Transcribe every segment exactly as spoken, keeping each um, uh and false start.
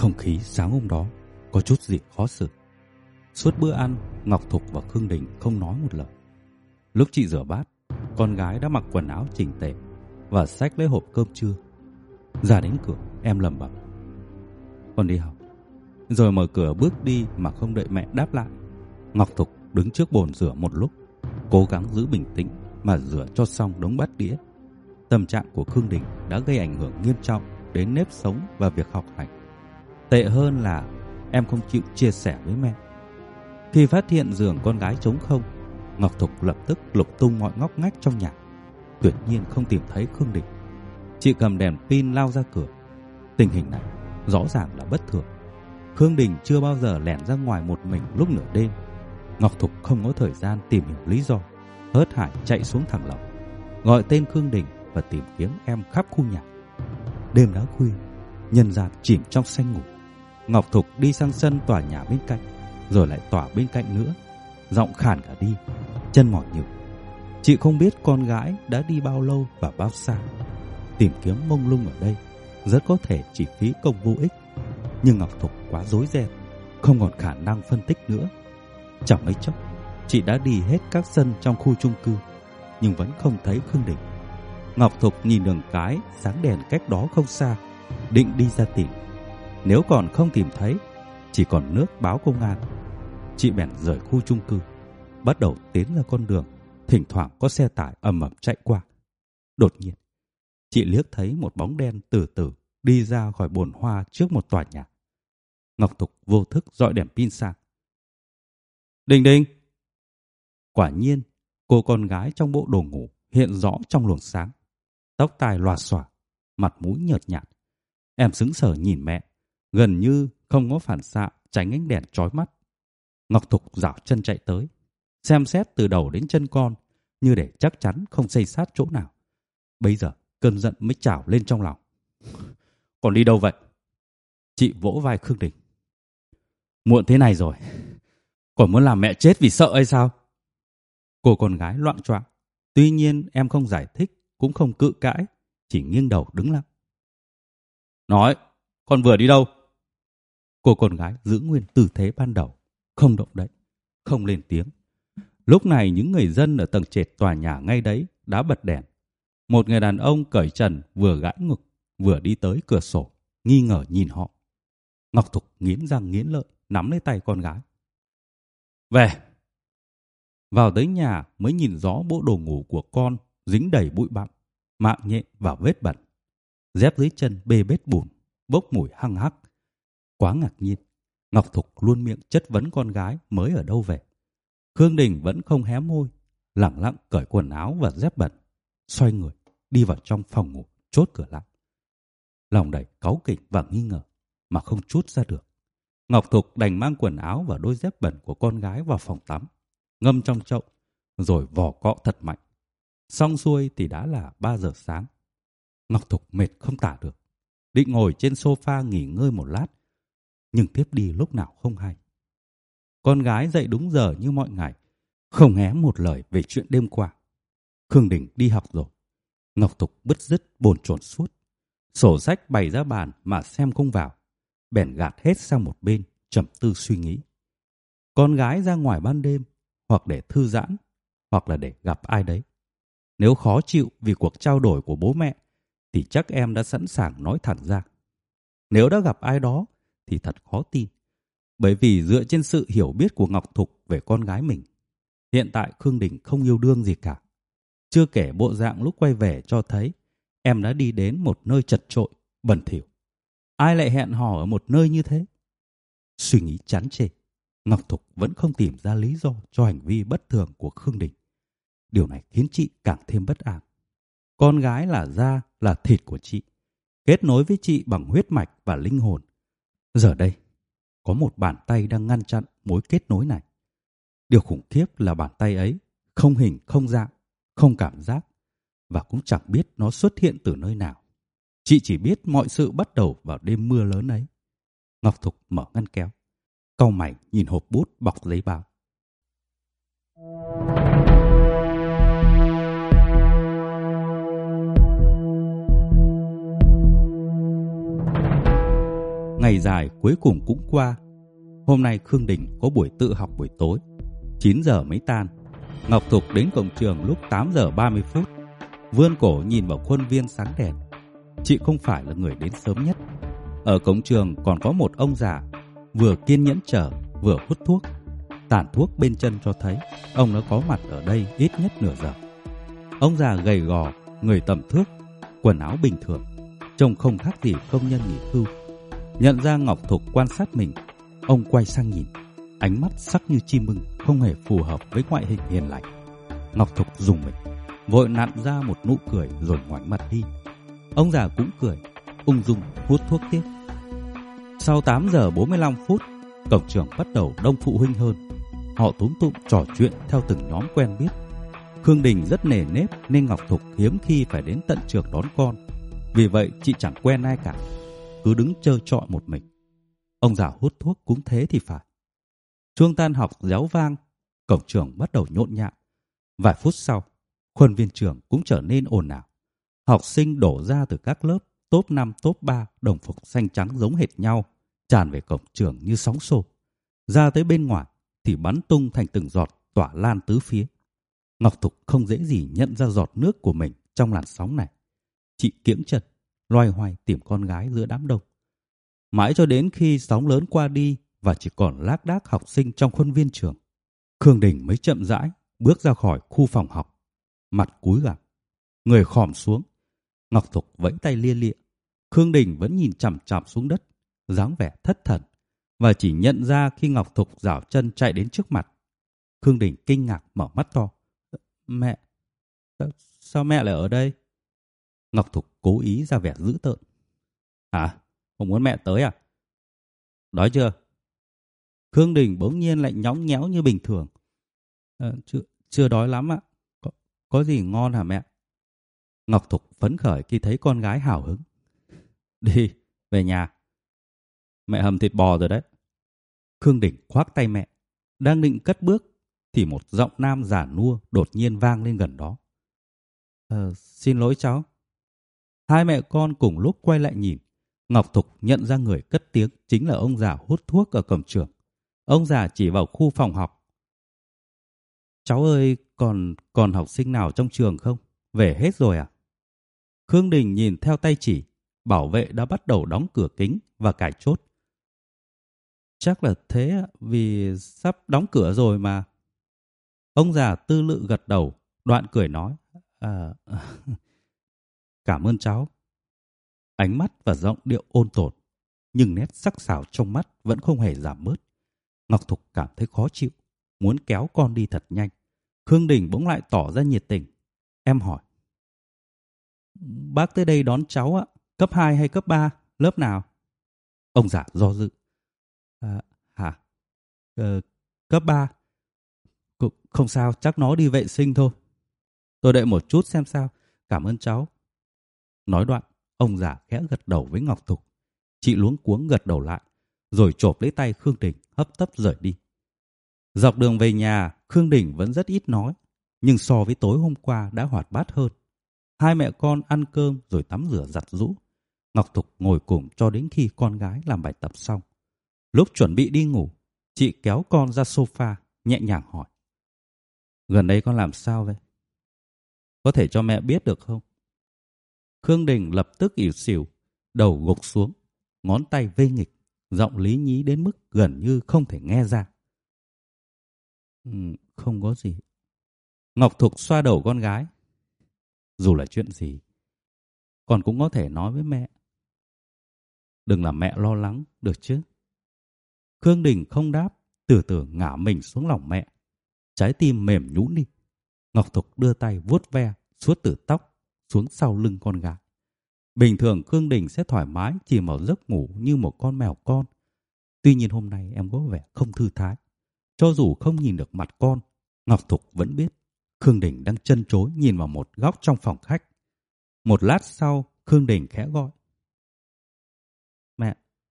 Không khí sáng hôm đó có chút gì khó xử. Suốt bữa ăn, Ngọc Thục và Khương Đình không nói một lời. Lúc chị rửa bát, con gái đã mặc quần áo chỉnh tề và xách lấy hộp cơm trưa. Ra đến cửa, em lẩm bẩm: con đi học. Rồi mở cửa bước đi mà không đợi mẹ đáp lại. Ngọc Thục đứng trước bồn rửa một lúc, cố gắng giữ bình tĩnh mà rửa cho xong đống bát đĩa. Tâm trạng của Khương Đình đã gây ảnh hưởng nghiêm trọng đến nếp sống và việc học hành. Tệ hơn là em không chịu chia sẻ với mẹ. Khi phát hiện giường con gái trống không, Ngọc Thục lập tức lục tung mọi ngóc ngách trong nhà. Tuyệt nhiên không tìm thấy Khương Đình. Chị cầm đèn pin lao ra cửa. Tình hình này rõ ràng là bất thường. Khương Đình chưa bao giờ lẻn ra ngoài một mình lúc nửa đêm. Ngọc Thục không có thời gian tìm hiểu lý do, hớt hải chạy xuống thẳng lầu, gọi tên Khương Đình và tìm kiếm em khắp khu nhà. Đêm đã khuya, nhân gian chìm trong say ngủ. Ngọc Thục đi sang sân tòa nhà bên cạnh, rồi lại tòa bên cạnh nữa, giọng khàn cả đi, chân mỏi nhừ. Chị không biết con gái đã đi bao lâu và bao xa. Tìm kiếm mông lung ở đây rất có thể chỉ phí công vô ích. Nhưng Ngọc Thục quá rối ren, không còn khả năng phân tích nữa. Chẳng mấy chốc, chị đã đi hết các sân trong khu chung cư, nhưng vẫn không thấy Khương Đình. Ngọc Thục nhìn đường cái sáng đèn cách đó không xa, định đi ra tìm. Nếu còn không tìm thấy, chỉ còn nước báo công an. Chị bèn rời khu chung cư, bắt đầu tiến ra con đường thỉnh thoảng có xe tải ầm ầm chạy qua. Đột nhiên, chị liếc thấy một bóng đen từ từ đi ra khỏi bồn hoa trước một tòa nhà. Ngọc Thục vô thức dọi đèn pin sang. Đình Đình! Quả nhiên, cô con gái trong bộ đồ ngủ hiện rõ trong luồng sáng. Tóc tai lòa xòa, mặt mũi nhợt nhạt. Em sững sờ nhìn mẹ, gần như không có phản xạ tránh ánh đèn chói mắt. Ngọc Thục dạo chân chạy tới, xem xét từ đầu đến chân con, như để chắc chắn không xây sát chỗ nào. Bây giờ cơn giận mới trào lên trong lòng. Còn đi đâu vậy? Chị vỗ vai Khương Đình. Muộn thế này rồi, còn muốn làm mẹ chết vì sợ hay sao? Cô con gái loạng choạng. Tuy nhiên em không giải thích, cũng không cự cãi, chỉ nghiêng đầu đứng lặng. Nói, con vừa đi đâu? Cô con gái giữ nguyên tư thế ban đầu, không động đậy, không lên tiếng. Lúc này những người dân ở tầng trệt tòa nhà ngay đấy đã bật đèn. Một người đàn ông cởi trần vừa gãi ngực, vừa đi tới cửa sổ, nghi ngờ nhìn họ. Ngọc Thục nghiến răng nghiến lợi, nắm lấy tay con gái. Về! Vào tới nhà mới nhìn rõ bộ đồ ngủ của con dính đầy bụi bặm, mạng nhện và vết bẩn. Dép dưới chân bê bết bùn, bốc mùi hăng hắc. Quá ngạc nhiên, Ngọc Thục luôn miệng chất vấn con gái mới ở đâu về. Khương Đình vẫn không hé môi, lẳng lặng cởi quần áo và dép bẩn, xoay người đi vào trong phòng ngủ, chốt cửa lại. Lòng đầy cáu kỉnh và nghi ngờ mà không trút ra được. Ngọc Thục đành mang quần áo và đôi dép bẩn của con gái vào phòng tắm, ngâm trong chậu, rồi vò cọ thật mạnh. Xong xuôi thì đã là ba giờ sáng. Ngọc Thục mệt không tả được, định ngồi trên sofa nghỉ ngơi một lát, nhưng tiếp đi lúc nào không hay. Con gái dậy đúng giờ như mọi ngày, không hé một lời về chuyện đêm qua. Khương Đình đi học rồi. Ngọc Thục bứt rứt bồn chồn suốt. Sổ sách bày ra bàn mà xem không vào, bèn gạt hết sang một bên, trầm tư suy nghĩ. Con gái ra ngoài ban đêm, hoặc để thư giãn, hoặc là để gặp ai đấy. Nếu khó chịu vì cuộc trao đổi của bố mẹ, thì chắc em đã sẵn sàng nói thẳng ra. Nếu đã gặp ai đó, thì thật khó tin. Bởi vì dựa trên sự hiểu biết của Ngọc Thục về con gái mình, hiện tại Khương Đình không yêu đương gì cả. Chưa kể bộ dạng lúc quay về cho thấy em đã đi đến một nơi chật chội, bẩn thỉu. Ai lại hẹn hò ở một nơi như thế? Suy nghĩ chán chê, Ngọc Thục vẫn không tìm ra lý do cho hành vi bất thường của Khương Đình. Điều này khiến chị càng thêm bất an. Con gái là da, là thịt của chị, kết nối với chị bằng huyết mạch và linh hồn. Giờ đây, có một bàn tay đang ngăn chặn mối kết nối này. Điều khủng khiếp là bàn tay ấy không hình, không dạng, không cảm giác, và cũng chẳng biết nó xuất hiện từ nơi nào. Chị chỉ biết mọi sự bắt đầu vào đêm mưa lớn ấy. Ngọc Thục mở ngăn kéo, cau mày nhìn hộp bút bọc giấy báo. Ngày dài cuối cùng cũng qua. Hôm nay Khương Đình có buổi tự học buổi tối, chín giờ mới tan. Ngọc Thục đến cổng trường lúc tám giờ ba mươi phút, vươn cổ nhìn vào khuôn viên sáng đèn. Chị không phải là người đến sớm nhất. Ở cổng trường còn có một ông già, vừa kiên nhẫn chờ, vừa hút thuốc. Tàn thuốc bên chân cho thấy ông đã có mặt ở đây ít nhất nửa giờ. Ông già gầy gò, người tầm thước, quần áo bình thường, trông không khác gì công nhân nghỉ hưu. Nhận ra Ngọc Thục quan sát mình, ông quay sang nhìn, ánh mắt sắc như chim ưng, không hề phù hợp với ngoại hình hiền lành. Ngọc Thục rùng mình, vội nặn ra một nụ cười rồi ngoảnh mặt đi. Ông già cũng cười, ung dung hút thuốc tiếp. Sau tám giờ bốn mươi lăm phút, cổng trường bắt đầu đông phụ huynh hơn. Họ túm tụm trò chuyện theo từng nhóm quen biết. Khương Đình rất nề nếp nên Ngọc Thục hiếm khi phải đến tận trường đón con. Vì vậy chị chẳng quen ai cả, cứ đứng trơ trọi một mình. Ông già hút thuốc cũng thế thì phải. Chuông tan học réo vang, cổng trường bắt đầu nhộn nhạo. Vài phút sau, khuôn viên trường cũng trở nên ồn ào. Học sinh đổ ra từ các lớp top năm, top ba, đồng phục xanh trắng giống hệt nhau, tràn về cổng trường như sóng xô. Ra tới bên ngoài thì bắn tung thành từng giọt tỏa lan tứ phía. Ngọc Thục không dễ gì nhận ra giọt nước của mình trong làn sóng này. Chị kiễng chân, loay hoay tìm con gái giữa đám đông. Mãi cho đến khi sóng lớn qua đi và chỉ còn lác đác học sinh trong khuôn viên trường, Khương Đình mới chậm rãi bước ra khỏi khu phòng học. Mặt cúi gằm, người khòm xuống. Ngọc Thục vẫy tay lia lịa. Khương Đình vẫn nhìn chằm chằm xuống đất, dáng vẻ thất thần, và chỉ nhận ra khi Ngọc Thục giảo chân chạy đến trước mặt. Khương Đình kinh ngạc mở mắt to. Mẹ, sao mẹ lại ở đây? Ngọc Thục cố ý ra vẻ dữ tợn. Hả? Không muốn mẹ tới à? Đói chưa? Khương Đình bỗng nhiên lại nhõng nhẽo như bình thường. À, chưa, chưa đói lắm ạ. Có, có gì ngon hả mẹ? Ngọc Thục phấn khởi khi thấy con gái hào hứng. Đi, về nhà. Mẹ hầm thịt bò rồi đấy. Khương Đình khoác tay mẹ, đang định cất bước thì một giọng nam già nua đột nhiên vang lên gần đó. Ờ, xin lỗi cháu. Hai mẹ con cùng lúc quay lại nhìn. Ngọc Thục nhận ra người cất tiếng chính là ông già hút thuốc ở cổng trường. Ông già chỉ vào khu phòng học. Cháu ơi, còn còn học sinh nào trong trường không? Về hết rồi à? Khương Đình nhìn theo tay chỉ, bảo vệ đã bắt đầu đóng cửa kính và cài chốt. Chắc là thế, vì sắp đóng cửa rồi mà. Ông già tư lự gật đầu, đoạn cười nói. À, cảm ơn cháu. Ánh mắt và giọng điệu ôn tồn, nhưng nét sắc sảo trong mắt vẫn không hề giảm bớt. Ngọc Thục cảm thấy khó chịu, muốn kéo con đi thật nhanh. Khương Đình bỗng lại tỏ ra nhiệt tình. Em hỏi. Bác tới đây đón cháu ạ, cấp hai hay cấp ba, lớp nào? Ông già do dự. À, hả? Ờ, cấp ba. Không sao, chắc nó đi vệ sinh thôi. Tôi đợi một chút xem sao. Cảm ơn cháu. Nói đoạn, ông già khẽ gật đầu với Ngọc Thục. Chị luống cuống gật đầu lại, rồi chộp lấy tay Khương Đình hấp tấp rời đi. Dọc đường về nhà, Khương Đình vẫn rất ít nói, nhưng so với tối hôm qua đã hoạt bát hơn. Hai mẹ con ăn cơm rồi tắm rửa giặt giũ. Ngọc Thục ngồi cùng cho đến khi con gái làm bài tập xong. Lúc chuẩn bị đi ngủ, chị kéo con ra sofa, nhẹ nhàng hỏi. Gần đây con làm sao vậy? Có thể cho mẹ biết được không? Khương Đình lập tức ỉu xìu, đầu gục xuống, ngón tay vê nghịch, giọng lý nhí đến mức gần như không thể nghe ra. Ừ, không có gì. Ngọc Thục xoa đầu con gái. Dù là chuyện gì, con cũng có thể nói với mẹ. Đừng làm mẹ lo lắng, được chứ? Khương Đình không đáp, từ từ ngả mình xuống lòng mẹ. Trái tim mềm nhũn đi. Ngọc Thục đưa tay vuốt ve suốt từ tóc xuống sau lưng con gái. Bình thường Khương Đình sẽ thoải mái chìm vào giấc ngủ như một con mèo con. Tuy nhiên hôm nay em có vẻ không thư thái. Cho dù không nhìn được mặt con, Ngọc Thục vẫn biết Khương Đình đang trân trối nhìn vào một góc trong phòng khách. Một lát sau, Khương Đình khẽ gọi. Mẹ.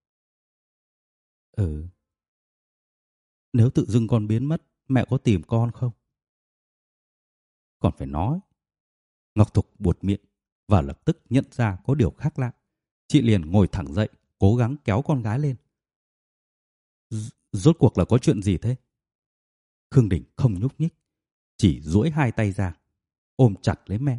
Ừ. Nếu tự dưng con biến mất, mẹ có tìm con không? Còn phải nói. Ngọc Thục buột miệng và lập tức nhận ra có điều khác lạ. Chị liền ngồi thẳng dậy, cố gắng kéo con gái lên. Rốt cuộc là có chuyện gì thế? Khương Đình không nhúc nhích, chỉ duỗi hai tay ra, ôm chặt lấy mẹ.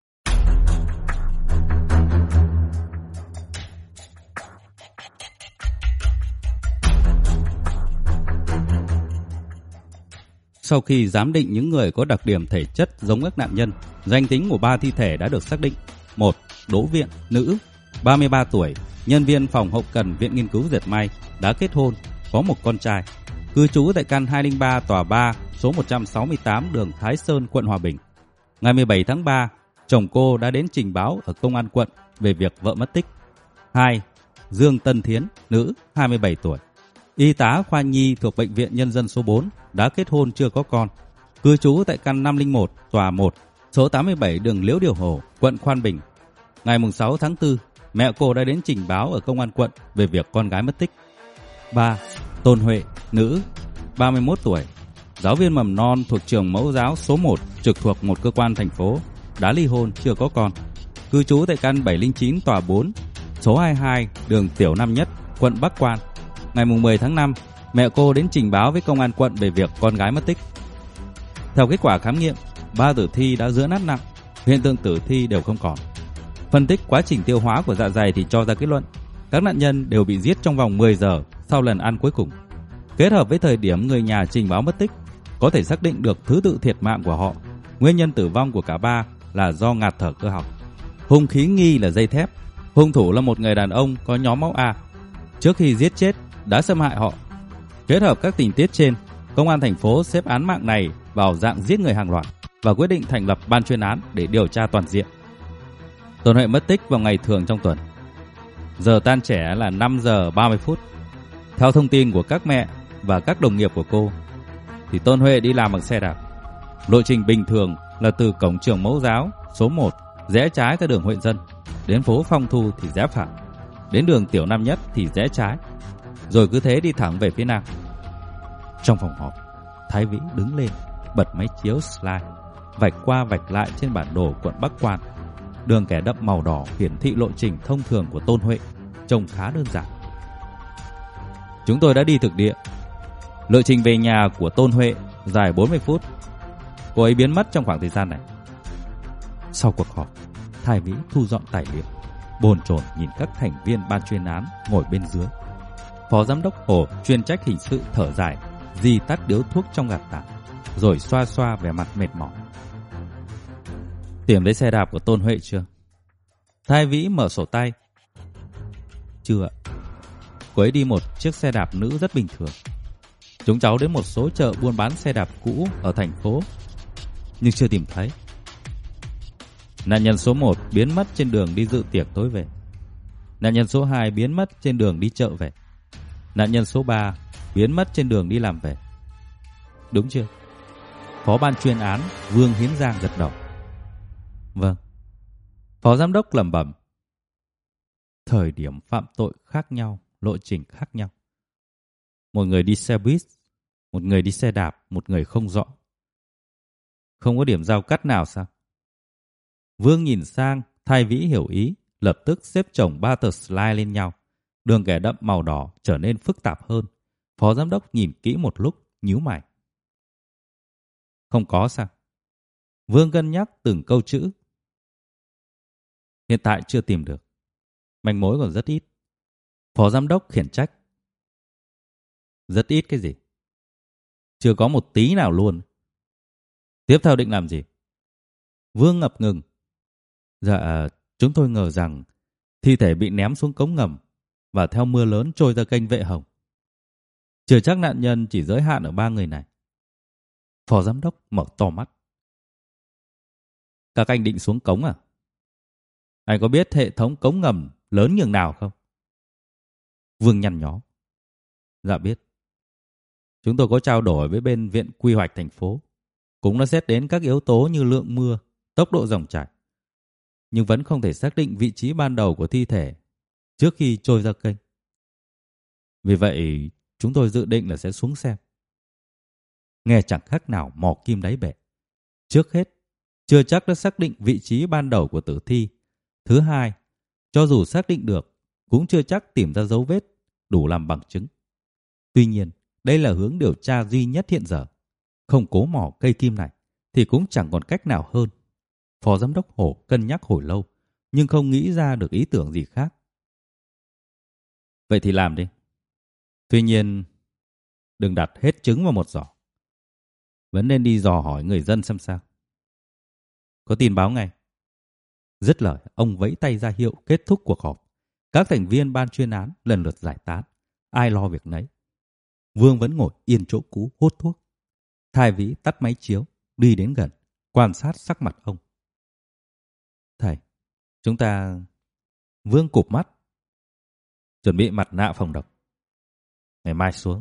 Sau khi giám định những người có đặc điểm thể chất giống các nạn nhân, danh tính của ba thi thể đã được xác định. một. Đỗ Viện, nữ, ba mươi ba tuổi, nhân viên phòng hậu cần Viện Nghiên cứu Dệt may, đã kết hôn, có một con trai, cư trú tại căn hai không ba tòa ba, số một trăm sáu mươi tám đường Thái Sơn, quận Hòa Bình. Ngày mười bảy tháng ba, chồng cô đã đến trình báo ở công an quận về việc vợ mất tích. hai. Dương Tân Thiến, nữ, hai mươi bảy tuổi, y tá khoa nhi thuộc Bệnh viện Nhân dân số bốn, đã kết hôn chưa có con, cư trú tại căn năm không một tòa một, số tám mươi bảy đường Liễu Điều Hồ, quận Khoan Bình. Ngày sáu tháng tư, mẹ cô đã đến trình báo ở công an quận về việc con gái mất tích. ba. Tôn Huệ, nữ, ba mươi mốt tuổi, giáo viên mầm non thuộc trường mẫu giáo số một, trực thuộc một cơ quan thành phố, đã ly hôn chưa có con, cư trú tại căn bảy không chín tòa bốn, số hai mươi hai đường Tiểu Nam Nhất, quận Bắc Quan. Ngày mười tháng năm, mẹ cô đến trình báo với công an quận về việc con gái mất tích. Theo kết quả khám nghiệm, ba tử thi đã rữa nát nặng, hiện tượng tử thi đều không còn. Phân tích quá trình tiêu hóa của dạ dày thì cho ra kết luận các nạn nhân đều bị giết trong vòng mười giờ sau lần ăn cuối cùng. Kết hợp với thời điểm người nhà trình báo mất tích, có thể xác định được thứ tự thiệt mạng của họ. Nguyên nhân tử vong của cả ba là do ngạt thở cơ học. Hung khí nghi là dây thép. Hung thủ là một người đàn ông có nhóm máu A. Trước khi giết chết đã xâm hại họ. Kết hợp các tình tiết trên, công an thành phố xếp án mạng này vào dạng giết người hàng loạt và quyết định thành lập ban chuyên án để điều tra toàn diện. Tôn Huệ mất tích vào ngày thường trong tuần. Giờ tan trẻ là năm giờ ba mươi phút. Theo thông tin của các mẹ và các đồng nghiệp của cô, thì Tôn Huệ đi làm bằng xe đạp. Lộ trình bình thường là từ cổng trường mẫu giáo số một rẽ trái ra đường Huệ Dân, đến phố Phong Thu thì rẽ phải, đến đường Tiểu Nam Nhất thì rẽ trái, rồi cứ thế đi thẳng về phía nam. Trong phòng họp, Thái Vĩ đứng lên, bật máy chiếu slide, vạch qua vạch lại trên bản đồ quận Bắc Quan. Đường kẻ đậm màu đỏ hiển thị lộ trình thông thường của Tôn Huệ, trông khá đơn giản. Chúng tôi đã đi thực địa. Lộ trình về nhà của Tôn Huệ dài bốn mươi phút. Cô ấy biến mất trong khoảng thời gian này. Sau cuộc họp, Thái Vĩ thu dọn tài liệu, bồn chồn nhìn các thành viên ban chuyên án ngồi bên dưới. Phó giám đốc Hồ chuyên trách hình sự thở dài, di tắt điếu thuốc trong gạt tàn, rồi xoa xoa vẻ mặt mệt mỏi. Tìm thấy xe đạp của Tôn Huệ chưa? Thái Vĩ mở sổ tay. Chưa ạ. Cô ấy đi một chiếc xe đạp nữ rất bình thường. Chúng cháu đến một số chợ buôn bán xe đạp cũ ở thành phố, nhưng chưa tìm thấy. Nạn nhân số một biến mất trên đường đi dự tiệc tối về. Nạn nhân số hai biến mất trên đường đi chợ về. Nạn nhân số ba biến mất trên đường đi làm về. Đúng chưa? Phó ban chuyên án Vương Hiến Giang gật đầu. Vâng. Phó giám đốc lẩm bẩm. Thời điểm phạm tội khác nhau, lộ trình khác nhau. Một người đi xe buýt, một người đi xe đạp, một người không rõ. Không có điểm giao cắt nào sao? Vương nhìn sang, Thái Vĩ hiểu ý, lập tức xếp chồng ba tờ slide lên nhau. Đường kẻ đậm màu đỏ trở nên phức tạp hơn. Phó giám đốc nhìn kỹ một lúc, nhíu mày. Không có sao? Vương cân nhắc từng câu chữ. Hiện tại chưa tìm được. Manh mối còn rất ít. Phó giám đốc khiển trách. Rất ít cái gì? Chưa có một tí nào luôn. Tiếp theo định làm gì? Vương ngập ngừng. Dạ, chúng tôi ngờ rằng thi thể bị ném xuống cống ngầm và theo mưa lớn trôi ra kênh Vệ Hồng. Chưa chắc nạn nhân chỉ giới hạn ở ba người này. Phó giám đốc mở to mắt. Các anh định xuống cống à? Anh có biết hệ thống cống ngầm lớn nhường nào không? Vương nhăn nhó. Dạ biết. Chúng tôi có trao đổi với bên Viện Quy hoạch thành phố. Cũng đã xét đến các yếu tố như lượng mưa, tốc độ dòng chảy. Nhưng vẫn không thể xác định vị trí ban đầu của thi thể trước khi trôi ra kênh. Vì vậy, chúng tôi dự định là sẽ xuống xem. Nghe chẳng khác nào mò kim đáy bể. Trước hết, chưa chắc đã xác định vị trí ban đầu của tử thi. Thứ hai, cho dù xác định được, cũng chưa chắc tìm ra dấu vết đủ làm bằng chứng. Tuy nhiên, đây là hướng điều tra duy nhất hiện giờ. Không cố mỏ cây kim này thì cũng chẳng còn cách nào hơn. Phó giám đốc Hổ cân nhắc hồi lâu, nhưng không nghĩ ra được ý tưởng gì khác. Vậy thì làm đi. Tuy nhiên, đừng đặt hết trứng vào một giỏ. Vẫn nên đi dò hỏi người dân xem sao. Có tin báo ngay. Dứt lời, ông vẫy tay ra hiệu kết thúc cuộc họp. Các thành viên ban chuyên án lần lượt giải tán, ai lo việc nấy. Vương vẫn ngồi yên chỗ cũ hút thuốc. Thái Vĩ tắt máy chiếu, đi đến gần, quan sát sắc mặt ông. Thầy, chúng ta... Vương cụp mắt. Chuẩn bị mặt nạ phòng độc. Ngày mai xuống.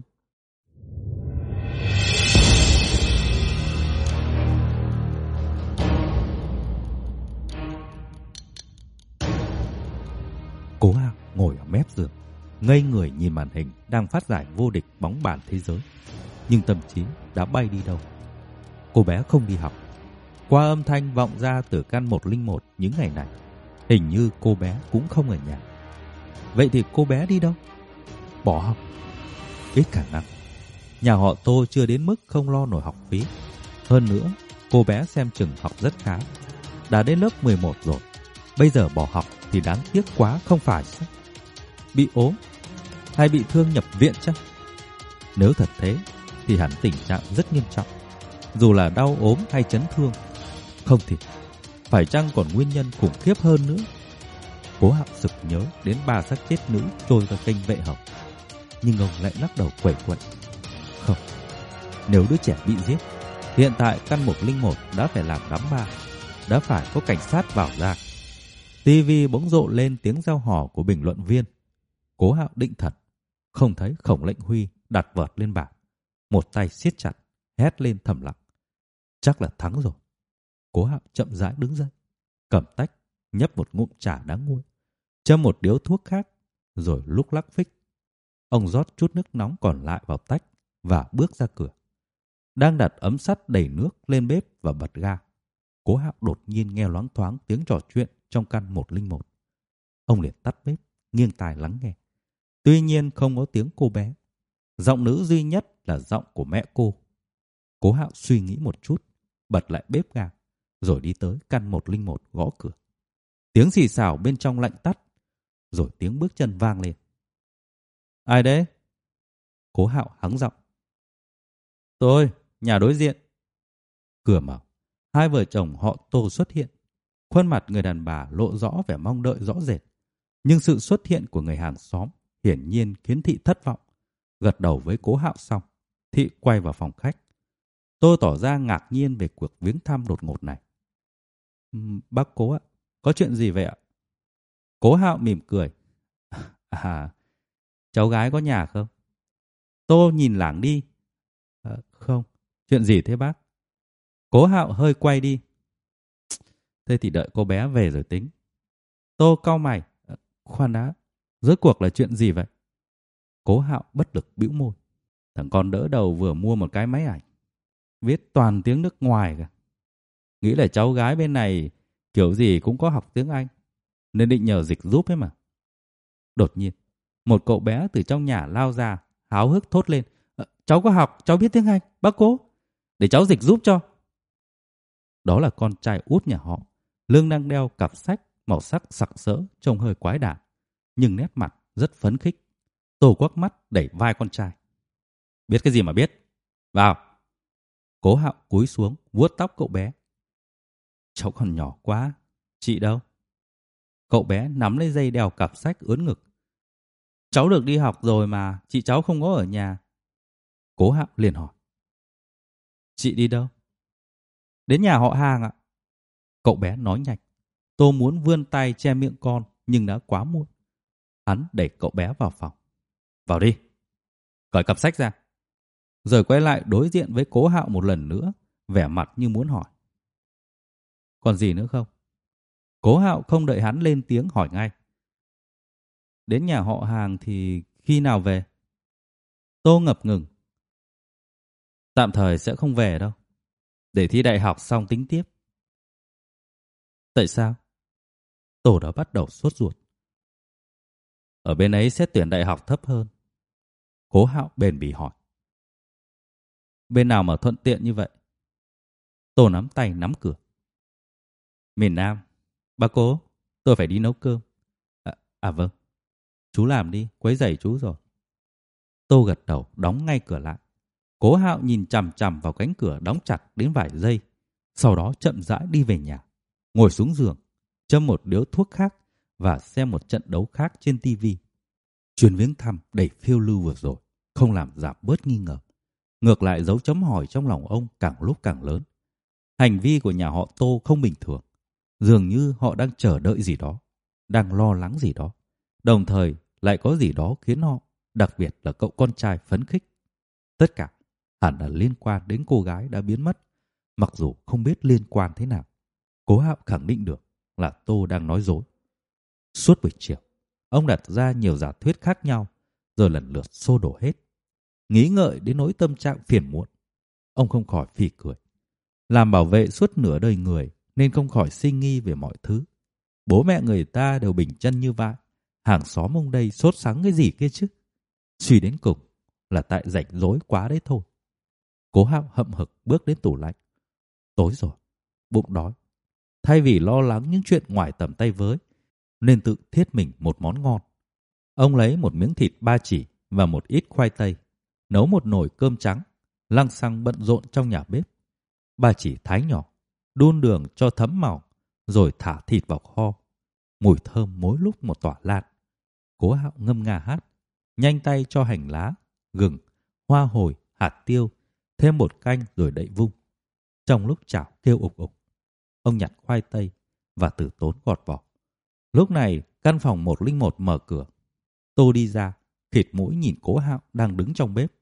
Cố Hạo ngồi ở mép giường, ngây người nhìn màn hình đang phát giải vô địch bóng bàn thế giới. Nhưng tâm trí đã bay đi đâu. Cô bé không đi học. Qua âm thanh vọng ra từ căn một linh một những ngày này, hình như cô bé cũng không ở nhà. Vậy thì cô bé đi đâu? Bỏ học? Ít khả năng. Nhà họ Tô chưa đến mức không lo nổi học phí. Hơn nữa, cô bé xem chừng học rất khá, đã đến lớp mười một rồi. Bây giờ bỏ học thì đáng tiếc quá không phải sao? Bị ốm hay bị thương nhập viện chắc? Nếu thật thế thì hẳn tình trạng rất nghiêm trọng, dù là đau ốm hay chấn thương. Không thì phải chăng còn nguyên nhân khủng khiếp hơn nữa? Cố Hạo sực nhớ đến ba xác chết nữ trôi vào kênh Vệ Hồng, nhưng ông lại lắc đầu quẩy quậy. Không, nếu đứa trẻ bị giết, hiện tại căn một linh một đã phải làm đám ma, đã phải có cảnh sát vào ra. ti vi bỗng rộ lên tiếng reo hò của bình luận viên. Cố Hạo định thần, không thấy Khổng Lệnh Huy đặt vợt lên bảng, một tay siết chặt, hét lên thầm lặng. Chắc là thắng rồi. Cố Hạo chậm rãi đứng dậy, cầm tách, nhấp một ngụm trà đắng nguội, châm một điếu thuốc khác, rồi lúc lắc phích. Ông rót chút nước nóng còn lại vào tách và bước ra cửa. Đang đặt ấm sắt đầy nước lên bếp và bật ga, Cố Hạo đột nhiên nghe loáng thoáng tiếng trò chuyện trong căn một linh một. Ông liền tắt bếp, nghiêng tai lắng nghe. Tuy nhiên không có tiếng cô bé. Giọng nữ duy nhất là giọng của mẹ cô. Cố Hạo suy nghĩ một chút, bật lại bếp ga, rồi đi tới căn một linh một gõ cửa. Tiếng xì xào bên trong lạnh tắt, rồi tiếng bước chân vang lên. Ai đấy? Cố Hạo hắng giọng. Tôi, nhà đối diện. Cửa mở, hai vợ chồng họ Tô xuất hiện. Khuôn mặt người đàn bà lộ rõ vẻ mong đợi rõ rệt, nhưng sự xuất hiện của người hàng xóm hiển nhiên khiến Thị thất vọng. Gật đầu với Cố Hạo xong, Thị quay vào phòng khách. Tôi tỏ ra ngạc nhiên về cuộc viếng thăm đột ngột này. Bác Cố ạ, có chuyện gì vậy ạ? Cố Hạo mỉm cười. À, cháu gái có nhà không? Tô nhìn lảng đi. À, không, chuyện gì thế bác? Cố Hạo hơi quay đi. Thế thì đợi cô bé về rồi tính. Tô cau mày. À, khoan đã, rốt cuộc là chuyện gì vậy? Cố Hạo bất lực bĩu môi. Thằng con đỡ đầu vừa mua một cái máy ảnh, viết toàn tiếng nước ngoài cả. Nghĩ là cháu gái bên này kiểu gì cũng có học tiếng Anh, nên định nhờ dịch giúp ấy mà. Đột nhiên, một cậu bé từ trong nhà lao ra, háo hức thốt lên. À, cháu có học, cháu biết tiếng Anh, bác Cố. Để cháu dịch giúp cho. Đó là con trai út nhà họ. Lưng đang đeo cặp sách màu sắc sặc sỡ, trông hơi quái đản, nhưng nét mặt rất phấn khích. Tô quắc mắt đẩy vai con trai. Biết cái gì mà biết? Vào. Cố Hạo cúi xuống vuốt tóc cậu bé. Cháu còn nhỏ quá. Chị đâu? Cậu bé nắm lấy dây đeo cặp sách ướn ngực. Cháu được đi học rồi mà, chị cháu không có ở nhà. Cố Hạo liền hỏi. Chị đi đâu? Đến nhà họ hàng ạ. Cậu bé nói nhanh. Tô muốn vươn tay che miệng con, nhưng đã quá muộn. Hắn đẩy cậu bé vào phòng. Vào đi. Cởi cặp sách ra. Rồi quay lại đối diện với Cố Hạo một lần nữa, vẻ mặt như muốn hỏi. Còn gì nữa không? Cố Hạo không đợi hắn lên tiếng hỏi ngay. Đến nhà họ hàng thì khi nào về? Tô ngập ngừng. Tạm thời sẽ không về đâu. Để thi đại học xong tính tiếp. Tại sao? Tô đã bắt đầu sốt ruột. Ở bên ấy xét tuyển đại học thấp hơn. Cố Hạo bền bỉ hỏi. Bên nào mà thuận tiện như vậy? Tô nắm tay nắm cửa. Miền Nam. Bà cố, tôi phải đi nấu cơm. À, à vâng. Chú làm đi, quấy rầy chú rồi. Tô gật đầu đóng ngay cửa lại. Cố Hạo nhìn chằm chằm vào cánh cửa đóng chặt đến vài giây. Sau đó chậm rãi đi về nhà. Ngồi xuống giường, châm một điếu thuốc khác và xem một trận đấu khác trên tivi. Chuyến viếng thăm đầy phiêu lưu vừa rồi không làm giảm bớt nghi ngờ. Ngược lại dấu chấm hỏi trong lòng ông càng lúc càng lớn. Hành vi của nhà họ Tô không bình thường. Dường như họ đang chờ đợi gì đó, đang lo lắng gì đó. Đồng thời lại có gì đó khiến họ, đặc biệt là cậu con trai phấn khích. Tất cả hẳn là liên quan đến cô gái đã biến mất. Mặc dù không biết liên quan thế nào, Cố Hạo khẳng định được là Tô đang nói dối. Suốt buổi chiều, ông đặt ra nhiều giả thuyết khác nhau, rồi lần lượt xô đổ hết. Nghĩ ngợi đến nỗi tâm trạng phiền muộn, ông không khỏi phì cười. Làm bảo vệ suốt nửa đời người nên không khỏi sinh nghi về mọi thứ. Bố mẹ người ta đều bình chân như vậy, hàng xóm ông đây sốt sắng cái gì kia chứ. Suy đến cùng là tại rảnh rỗi quá đấy thôi. Cố Hạo hậm hực bước đến tủ lạnh. Tối rồi, bụng đói. Thay vì lo lắng những chuyện ngoài tầm tay với, nên tự thiết mình một món ngon. Ông lấy một miếng thịt ba chỉ và một ít khoai tây, nấu một nồi cơm trắng, lăng xăng bận rộn trong nhà bếp. Ba chỉ thái nhỏ, đun đường cho thấm màu, rồi thả thịt vào kho. Mùi thơm mỗi lúc một tỏa lan. Cố Hạo ngâm nga hát, nhanh tay cho hành lá, gừng, hoa hồi, hạt tiêu, thêm bột canh rồi đậy vung. Trong lúc chảo kêu ục ục, ông nhặt khoai tây và từ tốn gọt vỏ. Lúc này căn phòng một linh một mở cửa. Tô đi ra, khịt mũi nhìn Cố Hạo đang đứng trong bếp.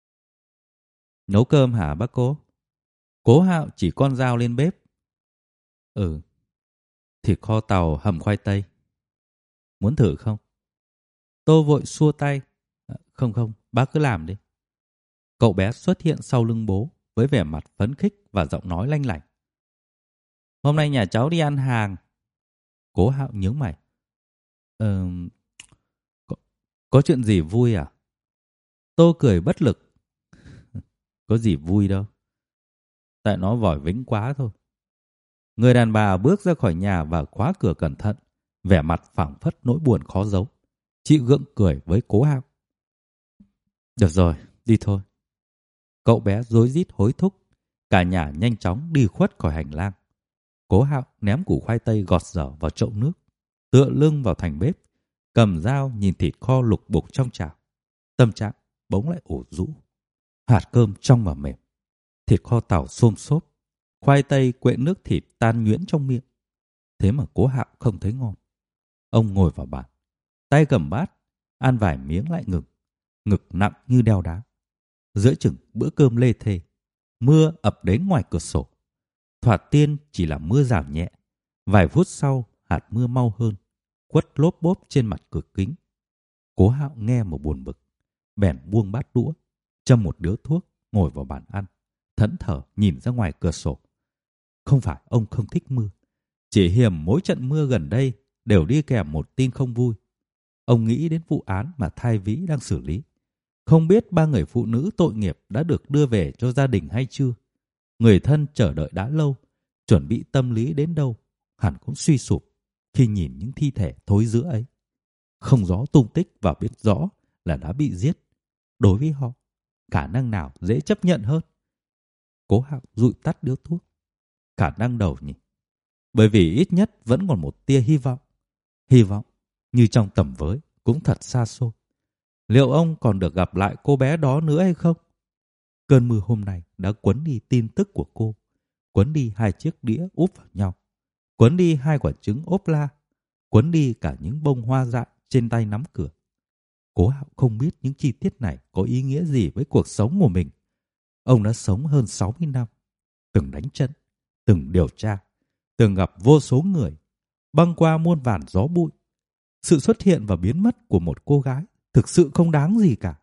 Nấu cơm hả bác Cố? Cố Hạo chỉ con dao lên bếp. Ừ, thịt kho tàu hầm khoai tây. Muốn thử không? Tô vội xua tay. À, không không, bác cứ làm đi. Cậu bé xuất hiện sau lưng bố với vẻ mặt phấn khích và giọng nói lanh lảnh. Hôm nay nhà cháu đi ăn hàng. Cố Hạo nhướng mày. Ờ, có, có chuyện gì vui à? Tô cười bất lực. Có gì vui đâu. Tại nó vòi vĩnh quá thôi. Người đàn bà bước ra khỏi nhà và khóa cửa cẩn thận, vẻ mặt phảng phất nỗi buồn khó giấu. Chị gượng cười với Cố Hạo. Được rồi, đi thôi. Cậu bé rối rít hối thúc. Cả nhà nhanh chóng đi khuất khỏi hành lang. Cố Hạo ném củ khoai tây gọt dở vào chậu nước, tựa lưng vào thành bếp, cầm dao nhìn thịt kho lục bục trong chảo. Tâm trạng bỗng lại ủ rũ. Hạt cơm trong và mềm, thịt kho tàu xôm xốp, khoai tây quện nước thịt tan nhuyễn trong miệng. Thế mà Cố Hạo không thấy ngon. Ông ngồi vào bàn, tay cầm bát, ăn vài miếng lại ngừng, ngực nặng như đeo đá. Giữa chừng bữa cơm lê thê, mưa ập đến ngoài cửa sổ. Thoạt tiên chỉ là mưa rào nhẹ. Vài phút sau, hạt mưa mau hơn, quất lốp bốp trên mặt cửa kính. Cố Hạo nghe một buồn bực, bèn buông bát đũa, châm một điếu thuốc, ngồi vào bàn ăn, thẫn thờ nhìn ra ngoài cửa sổ. Không phải ông không thích mưa, chỉ hiềm mỗi trận mưa gần đây đều đi kèm một tin không vui. Ông nghĩ đến vụ án mà Thai Vĩ đang xử lý. Không biết ba người phụ nữ tội nghiệp đã được đưa về cho gia đình hay chưa? Người thân chờ đợi đã lâu, chuẩn bị tâm lý đến đâu, hẳn cũng suy sụp khi nhìn những thi thể thối rữa ấy. Không rõ tung tích và biết rõ là đã bị giết. Đối với họ, khả năng nào dễ chấp nhận hơn? Cố Hạo dụi tắt điếu thuốc. Khả năng đầu nhỉ? Bởi vì ít nhất vẫn còn một tia hy vọng. Hy vọng như trong tầm với cũng thật xa xôi. Liệu ông còn được gặp lại cô bé đó nữa hay không? Cơn mưa hôm nay đã quấn đi tin tức của cô, quấn đi hai chiếc đĩa úp vào nhau, quấn đi hai quả trứng ốp la, quấn đi cả những bông hoa dại trên tay nắm cửa. Cố Hạo không biết những chi tiết này có ý nghĩa gì với cuộc sống của mình. Ông đã sống hơn sáu mươi năm, từng đánh trận, từng điều tra, từng gặp vô số người, băng qua muôn vàn gió bụi. Sự xuất hiện và biến mất của một cô gái thực sự không đáng gì cả.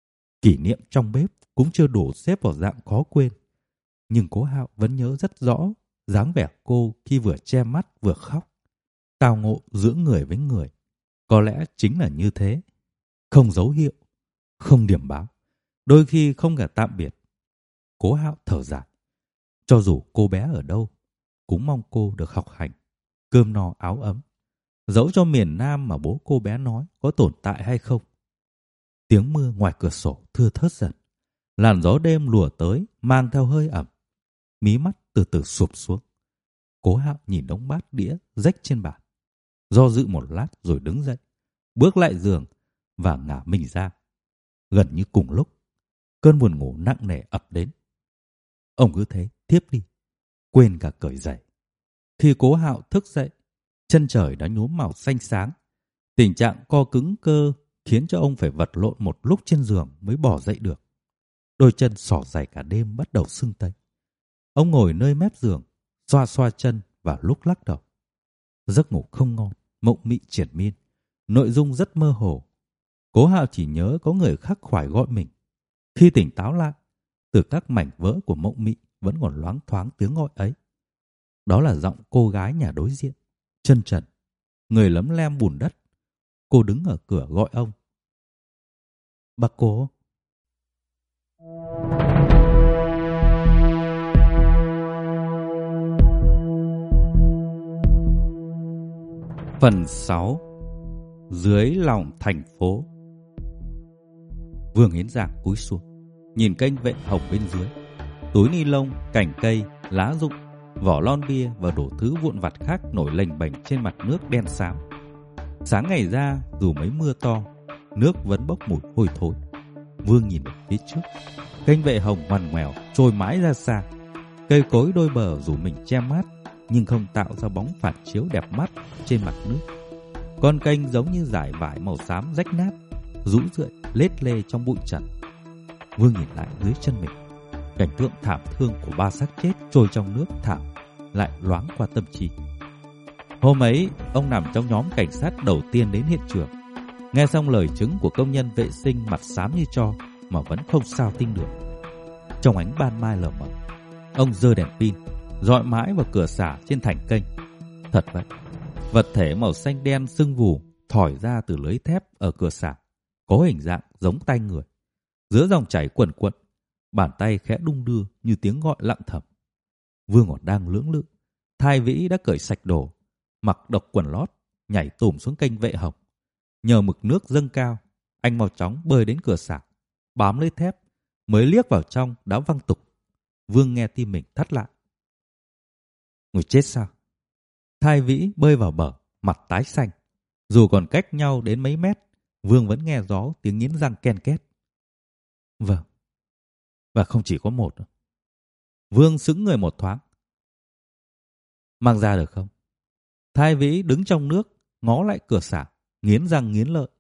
Kỷ niệm trong bếp cũng chưa đủ xếp vào dạng khó quên. Nhưng Cố Hạo vẫn nhớ rất rõ dáng vẻ cô khi vừa che mắt vừa khóc. Tao ngộ giữa người với người. Có lẽ chính là như thế. Không dấu hiệu, không điểm báo, đôi khi không cả tạm biệt. Cố Hạo thở dài. Cho dù cô bé ở đâu, cũng mong cô được học hành, cơm no áo ấm. Dẫu cho miền Nam mà bố cô bé nói có tồn tại hay không. Tiếng mưa ngoài cửa sổ thưa thớt dần. Làn gió đêm lùa tới mang theo hơi ẩm. Mí mắt từ từ sụp xuống. Cố Hạo nhìn đống bát đĩa rách trên bàn. Do dự một lát rồi đứng dậy, bước lại giường và ngả mình ra. Gần như cùng lúc, cơn buồn ngủ nặng nề ập đến. Ông cứ thế thiếp đi, quên cả cởi giày. Khi Cố Hạo thức dậy, chân trời đã nhuốm màu xanh sáng. Tình trạng co cứng cơ khiến cho ông phải vật lộn một lúc trên giường mới bỏ dậy được. Đôi chân xỏ giày cả đêm bắt đầu sưng tấy. Ông ngồi nơi mép giường, xoa xoa chân và lúc lắc đầu. Giấc ngủ không ngon, mộng mị triền miên. Nội dung rất mơ hồ. Cố Hạo chỉ nhớ có người khắc khoải gọi mình. Khi tỉnh táo lại, từ các mảnh vỡ của mộng mị vẫn còn loáng thoáng tiếng gọi ấy. Đó là giọng cô gái nhà đối diện, chân trần, người lấm lem bùn đất. Cô đứng ở cửa gọi ông. Bà cố. Phần sáu. Dưới lòng thành phố. Vương Hiến Giang cúi xuống, nhìn kênh vệ hồng bên dưới. Túi ni lông, cành cây, lá rụng, vỏ lon bia và đủ thứ vụn vặt khác nổi lềnh bềnh trên mặt nước đen xám. Sáng ngày ra, dù mấy mưa to, nước vẫn bốc mùi hôi thối. Vương nhìn về phía trước, kênh vệ hồng ngoằn ngoèo trôi mãi ra xa. Cây cối đôi bờ dù mình che mát nhưng không tạo ra bóng phản chiếu đẹp mắt trên mặt nước. Con kênh giống như dải vải màu xám rách nát, rũ rượi lết lê trong bụi trần. Vương nhìn lại dưới chân mình, cảnh tượng thảm thương của ba xác chết trôi trong nước thảm lại loáng qua tâm trí. Hôm ấy, ông nằm trong nhóm cảnh sát đầu tiên đến hiện trường. Nghe xong lời chứng của công nhân vệ sinh mặt xám như tro mà vẫn không sao tin được. Trong ánh ban mai lờ mờ, ông giơ đèn pin dọi mãi vào cửa xả trên thành kênh. Thật vậy, vật thể màu xanh đen sưng vù thỏi ra từ lưới thép ở cửa xả, có hình dạng giống tay người. Giữa dòng chảy quần quận, bàn tay khẽ đung đưa như tiếng gọi lặng thầm. Vương còn đang lưỡng lự, Thái Vĩ đã cởi sạch đồ, mặc độc quần lót, nhảy tùm xuống kênh vệ hồng. Nhờ mực nước dâng cao, anh mau chóng bơi đến cửa xả, bám lấy thép, mới liếc vào trong đã văng tục. Vương nghe tim mình thắt lại. Người chết sao? Thái Vĩ bơi vào bờ, mặt tái xanh. Dù còn cách nhau đến mấy mét, Vương vẫn nghe rõ tiếng nghiến răng ken két. Vâng, và không chỉ có một. Vương sững người một thoáng. Mang ra được không? Thái Vĩ đứng trong nước, ngó lại cửa xả, nghiến răng nghiến lợi.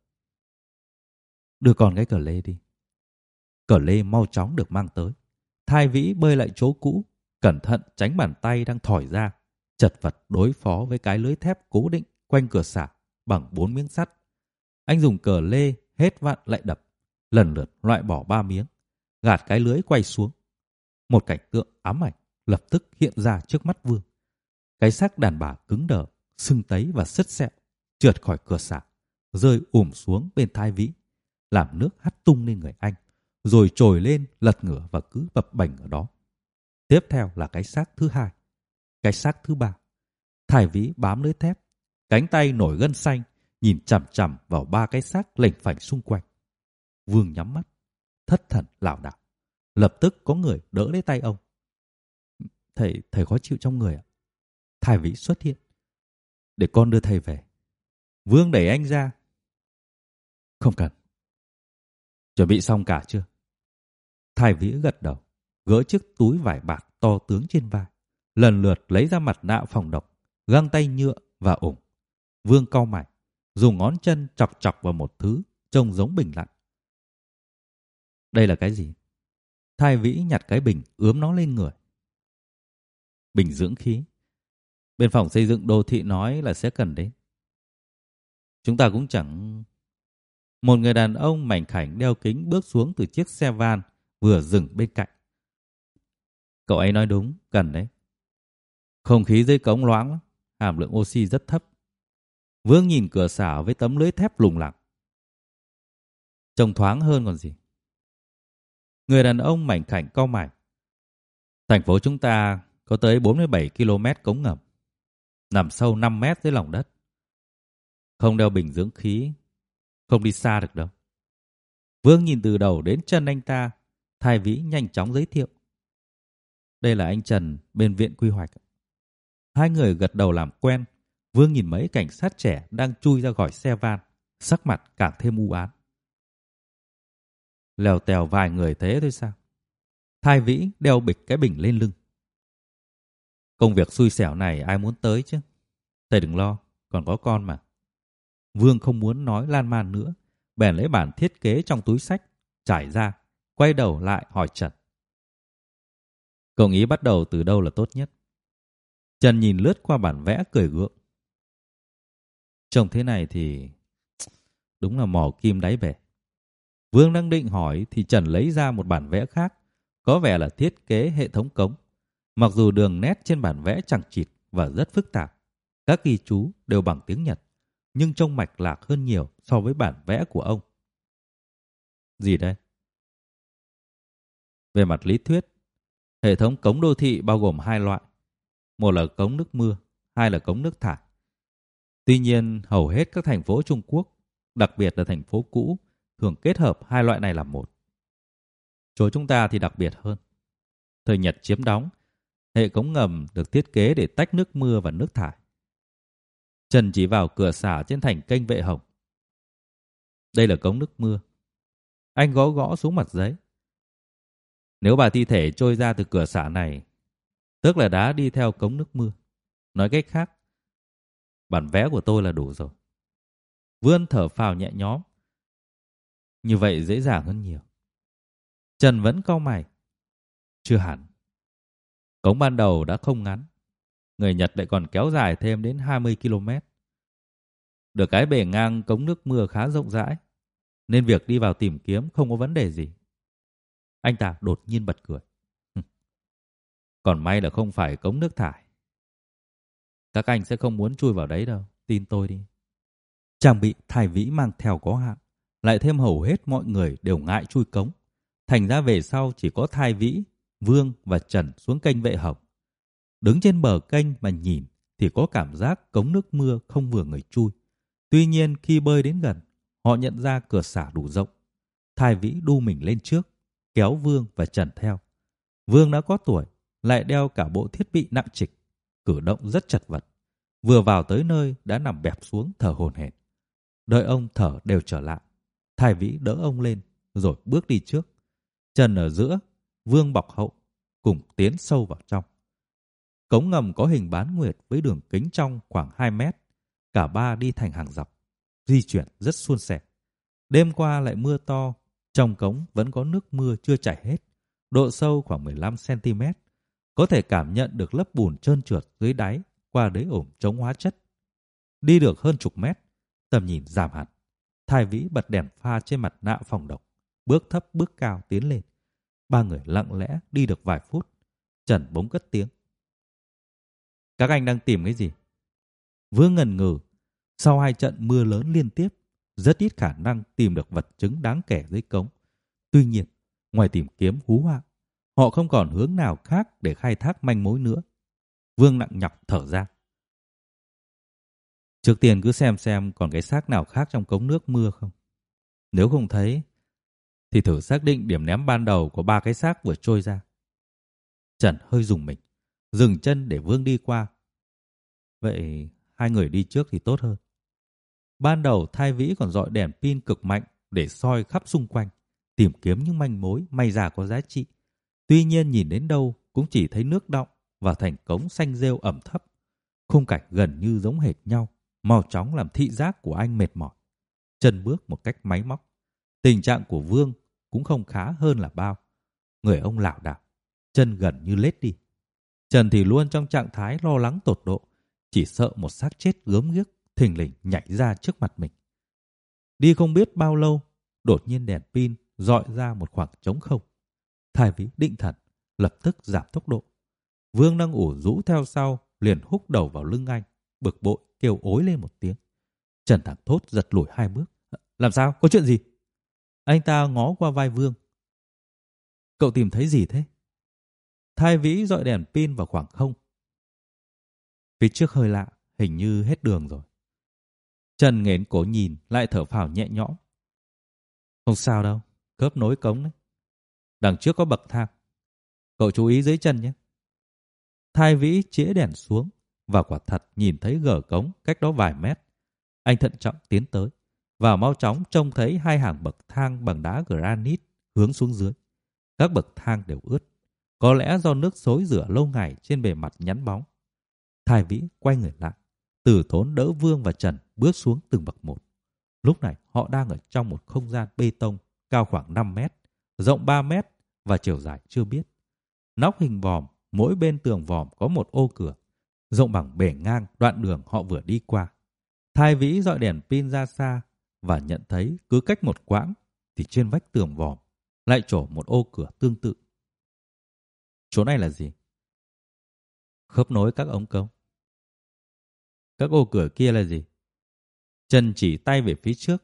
Đưa con cái cờ lê đi. Cờ lê mau chóng được mang tới. Thái Vĩ bơi lại chỗ cũ, cẩn thận tránh bàn tay đang thỏi ra, chật vật đối phó với cái lưới thép cố định quanh cửa xả bằng bốn miếng sắt. Anh dùng cờ lê hết vặn lại đập, lần lượt loại bỏ ba miếng, gạt cái lưới quay xuống. Một cảnh tượng ám ảnh lập tức hiện ra trước mắt Vương. Cái xác đàn bà cứng đờ, sưng tấy và sứt sẹo trượt khỏi cửa xả, rơi ùm xuống bên Thái Vĩ, làm nước hắt tung lên người anh, rồi trồi lên lật ngửa và cứ bập bềnh ở đó. Tiếp theo là cái xác thứ hai, cái xác thứ ba. Thái Vĩ bám lưới thép, cánh tay nổi gân xanh, nhìn chằm chằm vào ba cái xác lềnh phềnh xung quanh. Vương nhắm mắt, thất thần lảo đảo. Lập tức có người đỡ lấy tay ông. Thầy, thầy khó chịu trong người ạ. Thái Vĩ xuất hiện. Để con đưa thầy về. Vương đẩy anh ra. Không cần. Chuẩn bị xong cả chưa? Thái Vĩ gật đầu, gỡ chiếc túi vải bạc to tướng trên vai, lần lượt lấy ra mặt nạ phòng độc, găng tay nhựa và ủng. Vương cau mày, dùng ngón chân chọc chọc vào một thứ trông giống bình lặn. Đây là cái gì? Thái Vĩ nhặt cái bình ướm nó lên người. Bình dưỡng khí. Bên phòng xây dựng đô thị nói là sẽ cần đến. Chúng ta cũng chẳng... Một người đàn ông mảnh khảnh đeo kính bước xuống từ chiếc xe van vừa dừng bên cạnh. Cậu ấy nói đúng, cần đấy. Không khí dưới cống loãng lắm, hàm lượng oxy rất thấp. Vương nhìn cửa xảo với tấm lưới thép lủng lẳng. Trông thoáng hơn còn gì. Người đàn ông mảnh khảnh cau mày. Thành phố chúng ta có tới bốn mươi bảy ki lô mét cống ngầm, nằm sâu năm mét dưới lòng đất. Không đeo bình dưỡng khí, không đi xa được đâu. Vương nhìn từ đầu đến chân anh ta, Thái Vĩ nhanh chóng giới thiệu. Đây là anh Trần bên viện quy hoạch. Hai người gật đầu làm quen. Vương nhìn mấy cảnh sát trẻ đang chui ra khỏi xe van, sắc mặt càng thêm u ám. Lèo tèo vài người thế thôi sao? Thái Vĩ đeo bịch cái bình lên lưng. Công việc xui xẻo này ai muốn tới chứ? Thầy đừng lo, còn có con mà. Vương không muốn nói lan man nữa, bèn lấy bản thiết kế trong túi xách, trải ra, quay đầu lại hỏi Trần. Cậu nghĩ bắt đầu từ đâu là tốt nhất? Trần nhìn lướt qua bản vẽ cười gượng. Trông thế này thì đúng là mò kim đáy bể. Vương đang định hỏi thì Trần lấy ra một bản vẽ khác, có vẻ là thiết kế hệ thống cống. Mặc dù đường nét trên bản vẽ chẳng chịt và rất phức tạp, các ghi chú đều bằng tiếng Nhật, nhưng trông mạch lạc hơn nhiều so với bản vẽ của ông. Gì đây? Về mặt lý thuyết, hệ thống cống đô thị bao gồm hai loại. Một là cống nước mưa, hai là cống nước thải. Tuy nhiên, hầu hết các thành phố Trung Quốc, đặc biệt là thành phố cũ, thường kết hợp hai loại này làm một. Chỗ chúng ta thì đặc biệt hơn. Thời Nhật chiếm đóng, hệ cống ngầm được thiết kế để tách nước mưa và nước thải. Trần chỉ vào cửa xả trên thành kênh Vệ Hồng. Đây là cống nước mưa. Anh gõ gõ xuống mặt giấy. Nếu bà thi thể trôi ra từ cửa xả này, tức là đã đi theo cống nước mưa. Nói cách khác, bản vẽ của tôi là đủ rồi. Vươn thở phào nhẹ nhõm. Như vậy dễ dàng hơn nhiều. Trần vẫn cau mày. Chưa hẳn. Cống ban đầu đã không ngắn. Người Nhật lại còn kéo dài thêm đến hai mươi ki lô mét. Được cái bề ngang cống nước mưa khá rộng rãi, nên việc đi vào tìm kiếm không có vấn đề gì. Anh ta đột nhiên bật cười. Còn may là không phải cống nước thải. Các anh sẽ không muốn chui vào đấy đâu, tin tôi đi. Trang bị Thái Vĩ mang theo có hạn, lại thêm hầu hết mọi người đều ngại chui cống. Thành ra về sau chỉ có Thái Vĩ, Vương và Trần xuống kênh Vệ Hồng. Đứng trên bờ kênh mà nhìn thì có cảm giác cống nước mưa không vừa người chui. Tuy nhiên khi bơi đến gần, họ nhận ra cửa xả đủ rộng. Thái Vĩ đu mình lên trước, kéo Vương và Trần theo. Vương đã có tuổi, lại đeo cả bộ thiết bị nặng trịch, cử động rất chật vật. Vừa vào tới nơi đã nằm bẹp xuống thở hổn hển. Đợi ông thở đều trở lại, Thái Vĩ đỡ ông lên rồi bước đi trước. Trần ở giữa, Vương bọc hậu, cùng tiến sâu vào trong. Cống ngầm có hình bán nguyệt với đường kính trong khoảng hai mét. Cả ba đi thành hàng dọc, di chuyển rất suôn sẻ. Đêm qua lại mưa to, trong cống vẫn có nước mưa chưa chảy hết, độ sâu khoảng mười lăm xăng ti mét. Có thể cảm nhận được lớp bùn trơn trượt dưới đáy qua đế ổm chống hóa chất. Đi được hơn chục mét, tầm nhìn giảm hẳn. Thái Vĩ bật đèn pha trên mặt nạ phòng độc, bước thấp bước cao tiến lên. Ba người lặng lẽ đi được vài phút. Trần bỗng cất tiếng. Các anh đang tìm cái gì? Vương ngần ngừ. Sau hai trận mưa lớn liên tiếp, rất ít khả năng tìm được vật chứng đáng kể dưới cống. Tuy nhiên, ngoài tìm kiếm hú họa, họ không còn hướng nào khác để khai thác manh mối nữa. Vương nặng nhọc thở ra. Trước tiên cứ xem xem còn cái xác nào khác trong cống nước mưa không. Nếu không thấy, thì thử xác định điểm ném ban đầu của ba cái xác vừa trôi ra. Trần hơi rùng mình, dừng chân để Vương đi qua. Vậy hai người đi trước thì tốt hơn. Ban đầu Thái Vĩ còn dọi đèn pin cực mạnh để soi khắp xung quanh, tìm kiếm những manh mối may ra có giá trị. Tuy nhiên nhìn đến đâu cũng chỉ thấy nước đọng và thành cống xanh rêu ẩm thấp. Khung cảnh gần như giống hệt nhau, mau chóng làm thị giác của anh mệt mỏi. Trần bước một cách máy móc. Tình trạng của Vương cũng không khá hơn là bao. Người ông lảo đảo, chân gần như lết đi. Trần thì luôn trong trạng thái lo lắng tột độ, chỉ sợ một xác chết gớm ghiếc thình lình nhảy ra trước mặt mình. Đi không biết bao lâu, đột nhiên đèn pin dọi ra một khoảng trống không. Thái Vĩ định thần, lập tức giảm tốc độ. Vương đang ủ rũ theo sau, liền húc đầu vào lưng anh, bực bội kêu ối lên một tiếng. Trần thẳng thốt giật lùi hai bước. Làm sao? Có chuyện gì? Anh ta ngó qua vai Vương. Cậu tìm thấy gì thế? Thái Vĩ dọi đèn pin vào khoảng không. Phía trước hơi lạ, hình như hết đường rồi. Trần nghến cổ nhìn, lại thở phào nhẹ nhõm. Không sao đâu, khớp nối cống đấy. Đằng trước có bậc thang. Cậu chú ý dưới chân nhé. Thái Vĩ chĩa đèn xuống, và quả thật nhìn thấy gờ cống cách đó vài mét. Anh thận trọng tiến tới, và mau chóng trông thấy hai hàng bậc thang bằng đá granite hướng xuống dưới. Các bậc thang đều ướt, có lẽ do nước xối rửa lâu ngày trên bề mặt nhẵn bóng. Thái Vĩ quay người lại, từ tốn đỡ Vương và Trần bước xuống từng bậc một. Lúc này họ đang ở trong một không gian bê tông cao khoảng năm mét, rộng ba mét và chiều dài chưa biết. Nóc hình vòm, mỗi bên tường vòm có một ô cửa, rộng bằng bề ngang đoạn đường họ vừa đi qua. Thái Vĩ dọi đèn pin ra xa và nhận thấy cứ cách một quãng thì trên vách tường vòm lại trổ một ô cửa tương tự. Chỗ này là gì? Khớp nối các ống cống. Các ô cửa kia là gì? Trần chỉ tay về phía trước.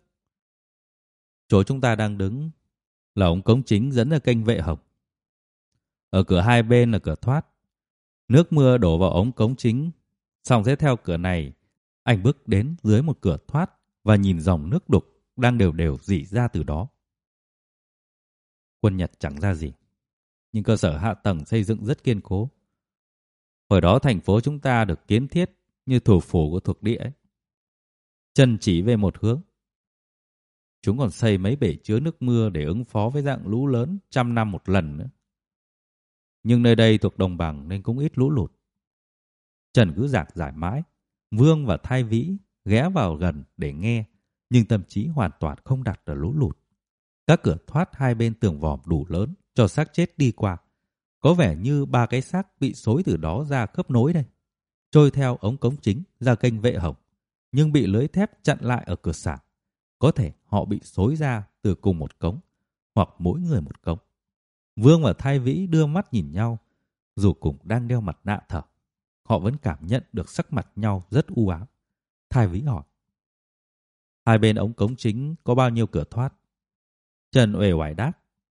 Chỗ chúng ta đang đứng là ống cống chính dẫn ra kênh Vệ Hồng. Ở cửa hai bên là cửa thoát. Nước mưa đổ vào ống cống chính, xong sẽ theo cửa này. Anh bước đến dưới một cửa thoát và nhìn dòng nước đục đang đều đều rỉ ra từ đó. Quân Nhật chẳng ra gì, nhưng cơ sở hạ tầng xây dựng rất kiên cố. Hồi đó thành phố chúng ta được kiến thiết như thủ phủ của thuộc địa ấy. Trần chỉ về một hướng. Chúng còn xây mấy bể chứa nước mưa để ứng phó với dạng lũ lớn trăm năm một lần nữa. Nhưng nơi đây thuộc đồng bằng nên cũng ít lũ lụt. Trần cứ giảng giải mãi. Vương và Thái Vĩ ghé vào gần để nghe, nhưng tâm trí hoàn toàn không đặt ở lũ lụt. Các cửa thoát hai bên tường vòm đủ lớn cho xác chết đi qua. Có vẻ như ba cái xác bị xối từ đó ra khớp nối đây, trôi theo ống cống chính ra kênh Vệ Hồng, nhưng bị lưới thép chặn lại ở cửa sả. Có thể họ bị xối ra từ cùng một cống, hoặc mỗi người một cống. Vương và Thái Vĩ đưa mắt nhìn nhau, dù cùng đang đeo mặt nạ thở. Họ vẫn cảm nhận được sắc mặt nhau rất u ám. Thái Vĩ hỏi. Hai bên ống cống chính có bao nhiêu cửa thoát? Trần uể oải đáp.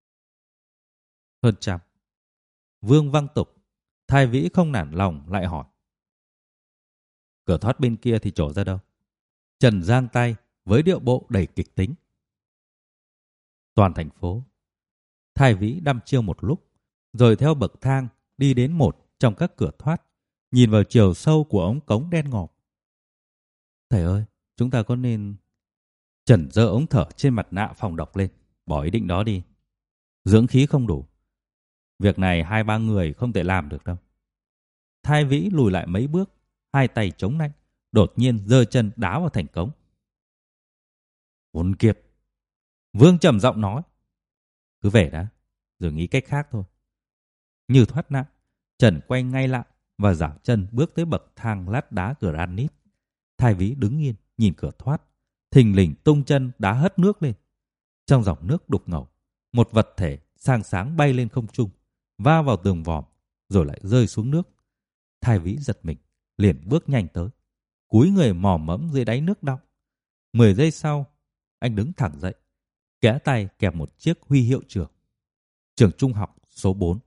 Hơn trăm. Vương văng tục. Thái Vĩ không nản lòng lại hỏi. Cửa thoát bên kia thì trổ ra đâu? Trần giang tay với điệu bộ đầy kịch tính. Toàn thành phố. Thái Vĩ đăm chiêu một lúc, rồi theo bậc thang đi đến một trong các cửa thoát, nhìn vào chiều sâu của ống cống đen ngòm. Thầy ơi, chúng ta có nên... Trần giơ ống thở trên mặt nạ phòng độc lên. Bỏ ý định đó đi. Dưỡng khí không đủ. Việc này hai ba người không thể làm được đâu. Thái Vĩ lùi lại mấy bước, hai tay chống nạnh, đột nhiên giơ chân đá vào thành cống. Khốn kiếp! Vương trầm giọng nói. Cứ về đã, rồi nghĩ cách khác thôi. Như thoát nạn, Trần quay ngay lại và giảo chân bước tới bậc thang lát đá granite. Thái Vĩ đứng yên nhìn cửa thoát, thình lình tung chân đá hất nước lên. Trong dòng nước đục ngầu, một vật thể sáng sáng bay lên không trung, va vào tường vòm, rồi lại rơi xuống nước. Thái Vĩ giật mình, liền bước nhanh tới, cúi người mò mẫm dưới đáy nước đọng. Mười giây sau, anh đứng thẳng dậy, kẽ tay kẹp một chiếc huy hiệu trường. Trường trung học số bốn.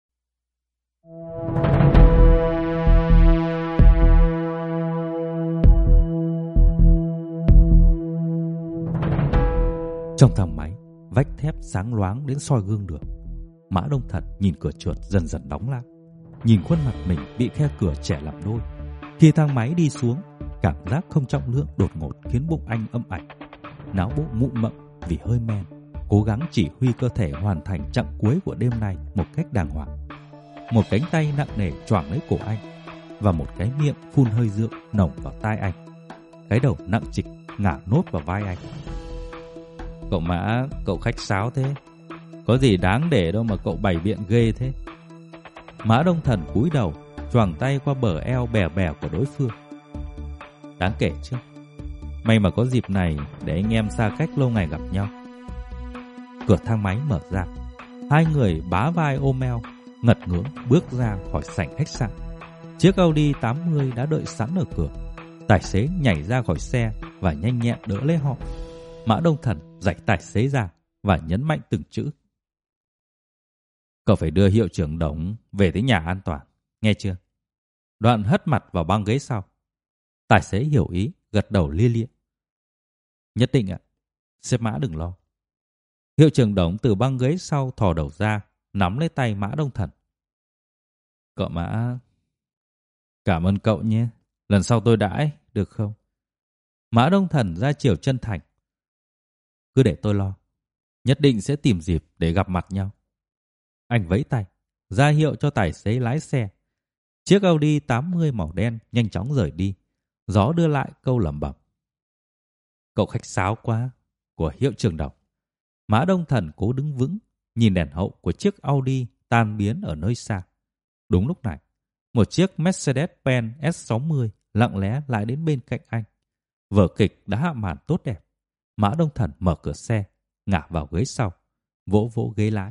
Trong thang máy, vách thép sáng loáng đến soi gương được. Mã Đông Thật nhìn cửa trượt dần dần đóng lại, nhìn khuôn mặt mình bị khe cửa chẻ làm đôi. Khi thang máy đi xuống, cảm giác không trọng lượng đột ngột khiến bụng anh âm ảnh. Não bộ mụ mậm vì hơi men, cố gắng chỉ huy cơ thể hoàn thành chặng cuối của đêm nay một cách đàng hoàng. Một cánh tay nặng nề choàng lấy cổ anh, và một cái miệng phun hơi rượu nồng vào tai anh. Cái đầu nặng trịch ngả nốt vào vai anh. Cậu Mã, cậu khách sáo thế. Có gì đáng để đâu mà cậu bày biện ghê thế. Mã Đông Thần cúi đầu, choàng tay qua bờ eo bè bè của đối phương. Đáng kể chứ. May mà có dịp này để anh em xa cách lâu ngày gặp nhau. Cửa thang máy mở ra. Hai người bá vai ôm eo, ngật ngưỡng bước ra khỏi sảnh khách sạn. Chiếc Audi tám mươi đã đợi sẵn ở cửa. Tài xế nhảy ra khỏi xe, và nhanh nhẹn đỡ lấy họ. Mã Đông Thần rạch tài xế ra và nhấn mạnh từng chữ. Cậu phải đưa hiệu trưởng Đổng về tới nhà an toàn, nghe chưa? Đoạn hất mặt vào băng ghế sau. Tài xế hiểu ý, gật đầu lia lịa. Nhất định ạ, sếp Mã đừng lo. Hiệu trưởng Đổng từ băng ghế sau thò đầu ra, nắm lấy tay Mã Đông Thần. Cậu Mã, cảm ơn cậu nhé. Lần sau tôi đãi, được không? Mã Đông Thần ra chiều chân thành. Cứ để tôi lo. Nhất định sẽ tìm dịp để gặp mặt nhau. Anh vẫy tay, ra hiệu cho tài xế lái xe. Chiếc Audi tám mươi màu đen nhanh chóng rời đi. Gió đưa lại câu lẩm bẩm. Cậu khách sáo quá, của hiệu trưởng Đổng. Mã Đông Thần cố đứng vững, nhìn đèn hậu của chiếc Audi tan biến ở nơi xa. Đúng lúc này, một chiếc Mercedes-Benz S sáu mươi lặng lẽ lại đến bên cạnh anh. Vở kịch đã hạ màn tốt đẹp. Mã Đông Thần mở cửa xe, ngả vào ghế sau, vỗ vỗ ghế lái.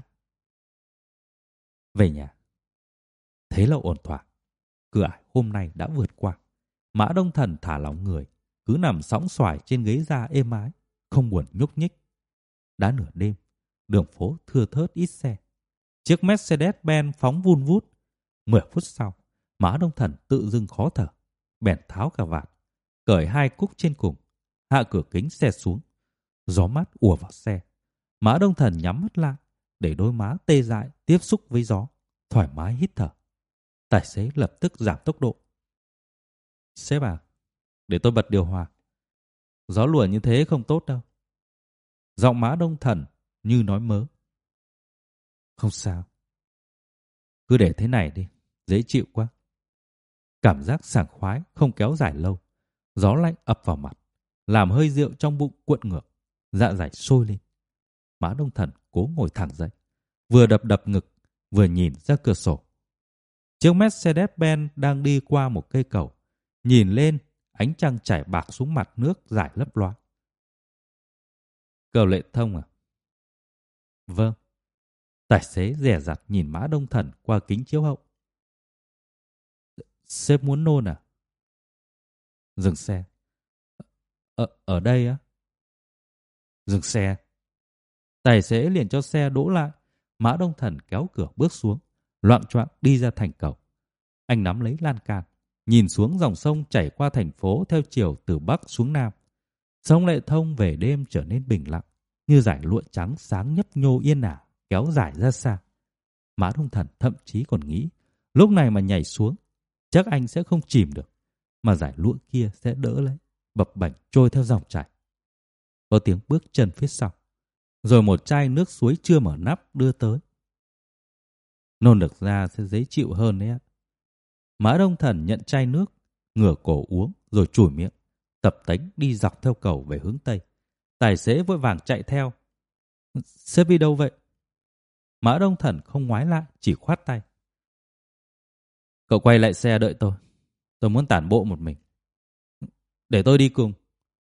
Về nhà. Thế là ổn thỏa. Cửa ải hôm nay đã vượt qua. Mã Đông Thần thả lỏng người, cứ nằm sõng xoài trên ghế da êm ái, không buồn nhúc nhích. Đã nửa đêm, đường phố thưa thớt ít xe. Chiếc Mercedes-Benz phóng vun vút. Mười phút sau, Mã Đông Thần tự dưng khó thở, bèn tháo cà vạt, cởi hai cúc trên cùng, hạ cửa kính xe xuống. Gió mát ùa vào xe. Mã Đông Thần nhắm mắt lại, để đôi má tê dại tiếp xúc với gió, thoải mái hít thở. Tài xế lập tức giảm tốc độ. Sếp à, để tôi bật điều hòa. Gió lùa như thế không tốt đâu. Giọng Mã Đông Thần như nói mớ. Không sao. Cứ để thế này đi, dễ chịu quá. Cảm giác sảng khoái không kéo dài lâu. Gió lạnh ập vào mặt, làm hơi rượu trong bụng cuộn ngược, dạ dày sôi lên. Mã Đông Thần cố ngồi thẳng dậy, vừa đập đập ngực, vừa nhìn ra cửa sổ. Chiếc Mercedes-Benz đang đi qua một cây cầu. Nhìn lên, ánh trăng chảy bạc xuống mặt nước rải lấp loáng. Cầu Lệ Thông à? Vâng. Tài xế dè dặt nhìn Mã Đông Thần qua kính chiếu hậu. Sếp muốn nôn à? Dừng xe. Ở, ở đây á? Dừng xe. Tài xế liền cho xe đỗ lại. Mã Đông Thần kéo cửa bước xuống, loạng choạng đi ra thành cầu. Anh nắm lấy lan can, nhìn xuống dòng sông chảy qua thành phố theo chiều từ Bắc xuống Nam. Sông Lệ Thông về đêm trở nên bình lặng, như dải lụa trắng sáng nhấp nhô yên ả kéo dài ra xa. Mã Đông Thần thậm chí còn nghĩ, lúc này mà nhảy xuống, chắc anh sẽ không chìm được, mà dải lụa kia sẽ đỡ lấy, bập bềnh trôi theo dòng chảy. Có tiếng bước chân phía sau, rồi một chai nước suối chưa mở nắp đưa tới. Nôn được ra sẽ dễ chịu hơn đấy ạ. Mã Đông Thần nhận chai nước, ngửa cổ uống rồi chùi miệng, tập tễnh đi dọc theo cầu về hướng Tây. Tài xế vội vàng chạy theo. Sếp đi đâu vậy? Mã Đông Thần không ngoái lại, chỉ khoát tay. Cậu quay lại xe đợi tôi. Tôi muốn tản bộ một mình. Để tôi đi cùng.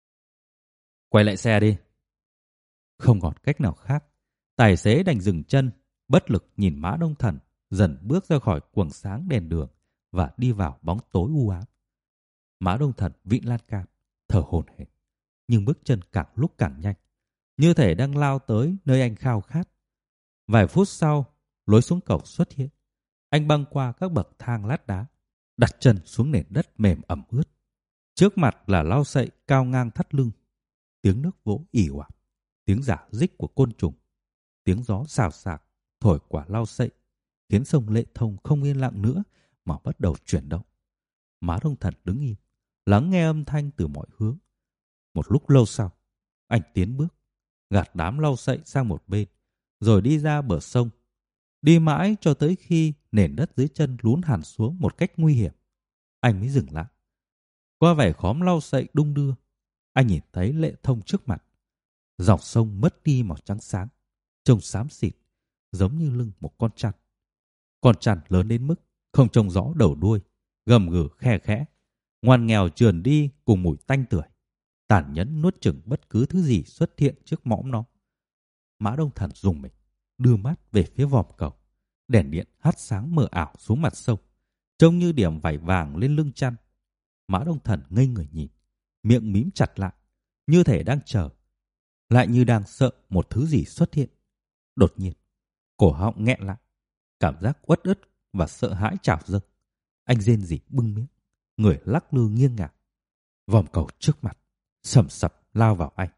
Quay lại xe đi. Không còn cách nào khác. Tài xế đành dừng chân, bất lực nhìn Mã Đông Thần dần bước ra khỏi quầng sáng đèn đường và đi vào bóng tối u ám. Mã Đông Thần vịn lan can, thở hổn hển, nhưng bước chân càng lúc càng nhanh, như thể đang lao tới nơi anh khao khát. Vài phút sau, lối xuống cầu xuất hiện. Anh băng qua các bậc thang lát đá, đặt chân xuống nền đất mềm ẩm ướt. Trước mặt là lau sậy cao ngang thắt lưng, tiếng nước vỗ ì ỏi, tiếng rả rích của côn trùng, tiếng gió xào xạc thổi qua lau sậy, khiến sông Lệ Thông không yên lặng nữa mà bắt đầu chuyển động. Mã Đông Thần đứng im, lắng nghe âm thanh từ mọi hướng. Một lúc lâu sau, anh tiến bước, gạt đám lau sậy sang một bên, rồi đi ra bờ sông. Đi mãi cho tới khi nền đất dưới chân lún hẳn xuống một cách nguy hiểm, anh mới dừng lại. Qua vẻ khóm lau sậy đung đưa, anh nhìn thấy Lệ Thông trước mặt. Dòng sông mất đi màu trắng sáng, trông xám xịt, giống như lưng một con chăn. Con chăn lớn đến mức không trông rõ đầu đuôi, gầm gừ khe khẽ, ngoằn nghèo trườn đi cùng mùi tanh tưởi, tàn nhẫn nuốt chửng bất cứ thứ gì xuất hiện trước mõm nó. Mã Đông Thần rùng mình, đưa mắt về phía vòm cầu. Đèn điện hắt sáng mờ ảo xuống mặt sông, trông như điểm vảy vàng lên lưng chăn. Mã Đông Thần ngây người nhìn, miệng mím chặt lại, như thể đang chờ, lại như đang sợ một thứ gì xuất hiện. Đột nhiên, cổ họng nghẹn lại, cảm giác uất ức và sợ hãi trào dâng. Anh rên rỉ bưng miệng, người lắc lư nghiêng ngả. Vòng cầu trước mặt sầm sập lao vào anh.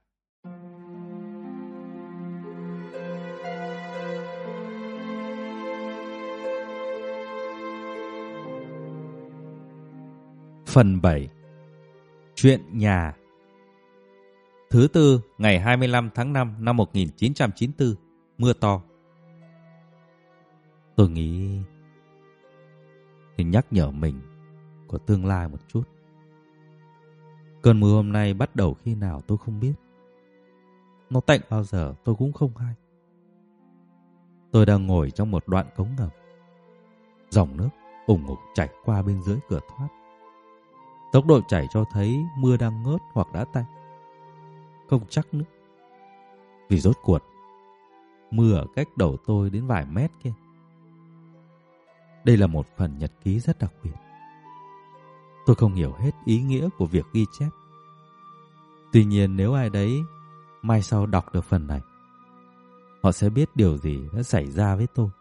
Phần bảy. Chuyện nhà. Thứ tư, ngày hai mươi lăm tháng năm năm một nghìn chín trăm chín mươi tư, mưa to. Tôi nghĩ thì nhắc nhở mình có tương lai một chút. Cơn mưa hôm nay bắt đầu khi nào tôi không biết. Nó tạnh bao giờ tôi cũng không hay. Tôi đang ngồi trong một đoạn cống ngầm. Dòng nước ủng ục chảy qua bên dưới cửa thoát. Tốc độ chảy cho thấy mưa đang ngớt hoặc đã tạnh. Không chắc nữa. Vì rốt cuộc, mưa ở cách đầu tôi đến vài mét kia. Đây là một phần nhật ký rất đặc biệt. Tôi không hiểu hết ý nghĩa của việc ghi chép. Tuy nhiên nếu ai đấy mai sau đọc được phần này, họ sẽ biết điều gì đã xảy ra với tôi.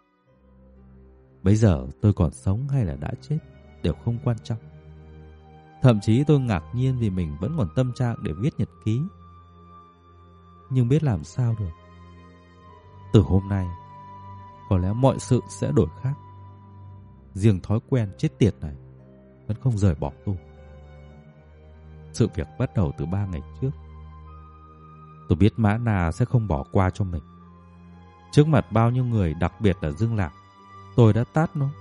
Bây giờ tôi còn sống hay là đã chết đều không quan trọng. Thậm chí tôi ngạc nhiên vì mình vẫn còn tâm trạng để viết nhật ký. Nhưng biết làm sao được. Từ hôm nay, có lẽ mọi sự sẽ đổi khác. Riêng thói quen chết tiệt này vẫn không rời bỏ tôi. Sự việc bắt đầu từ ba ngày trước. Tôi biết Mã Na sẽ không bỏ qua cho mình. Trước mặt bao nhiêu người, đặc biệt là Dương Lạc, tôi đã tát nó.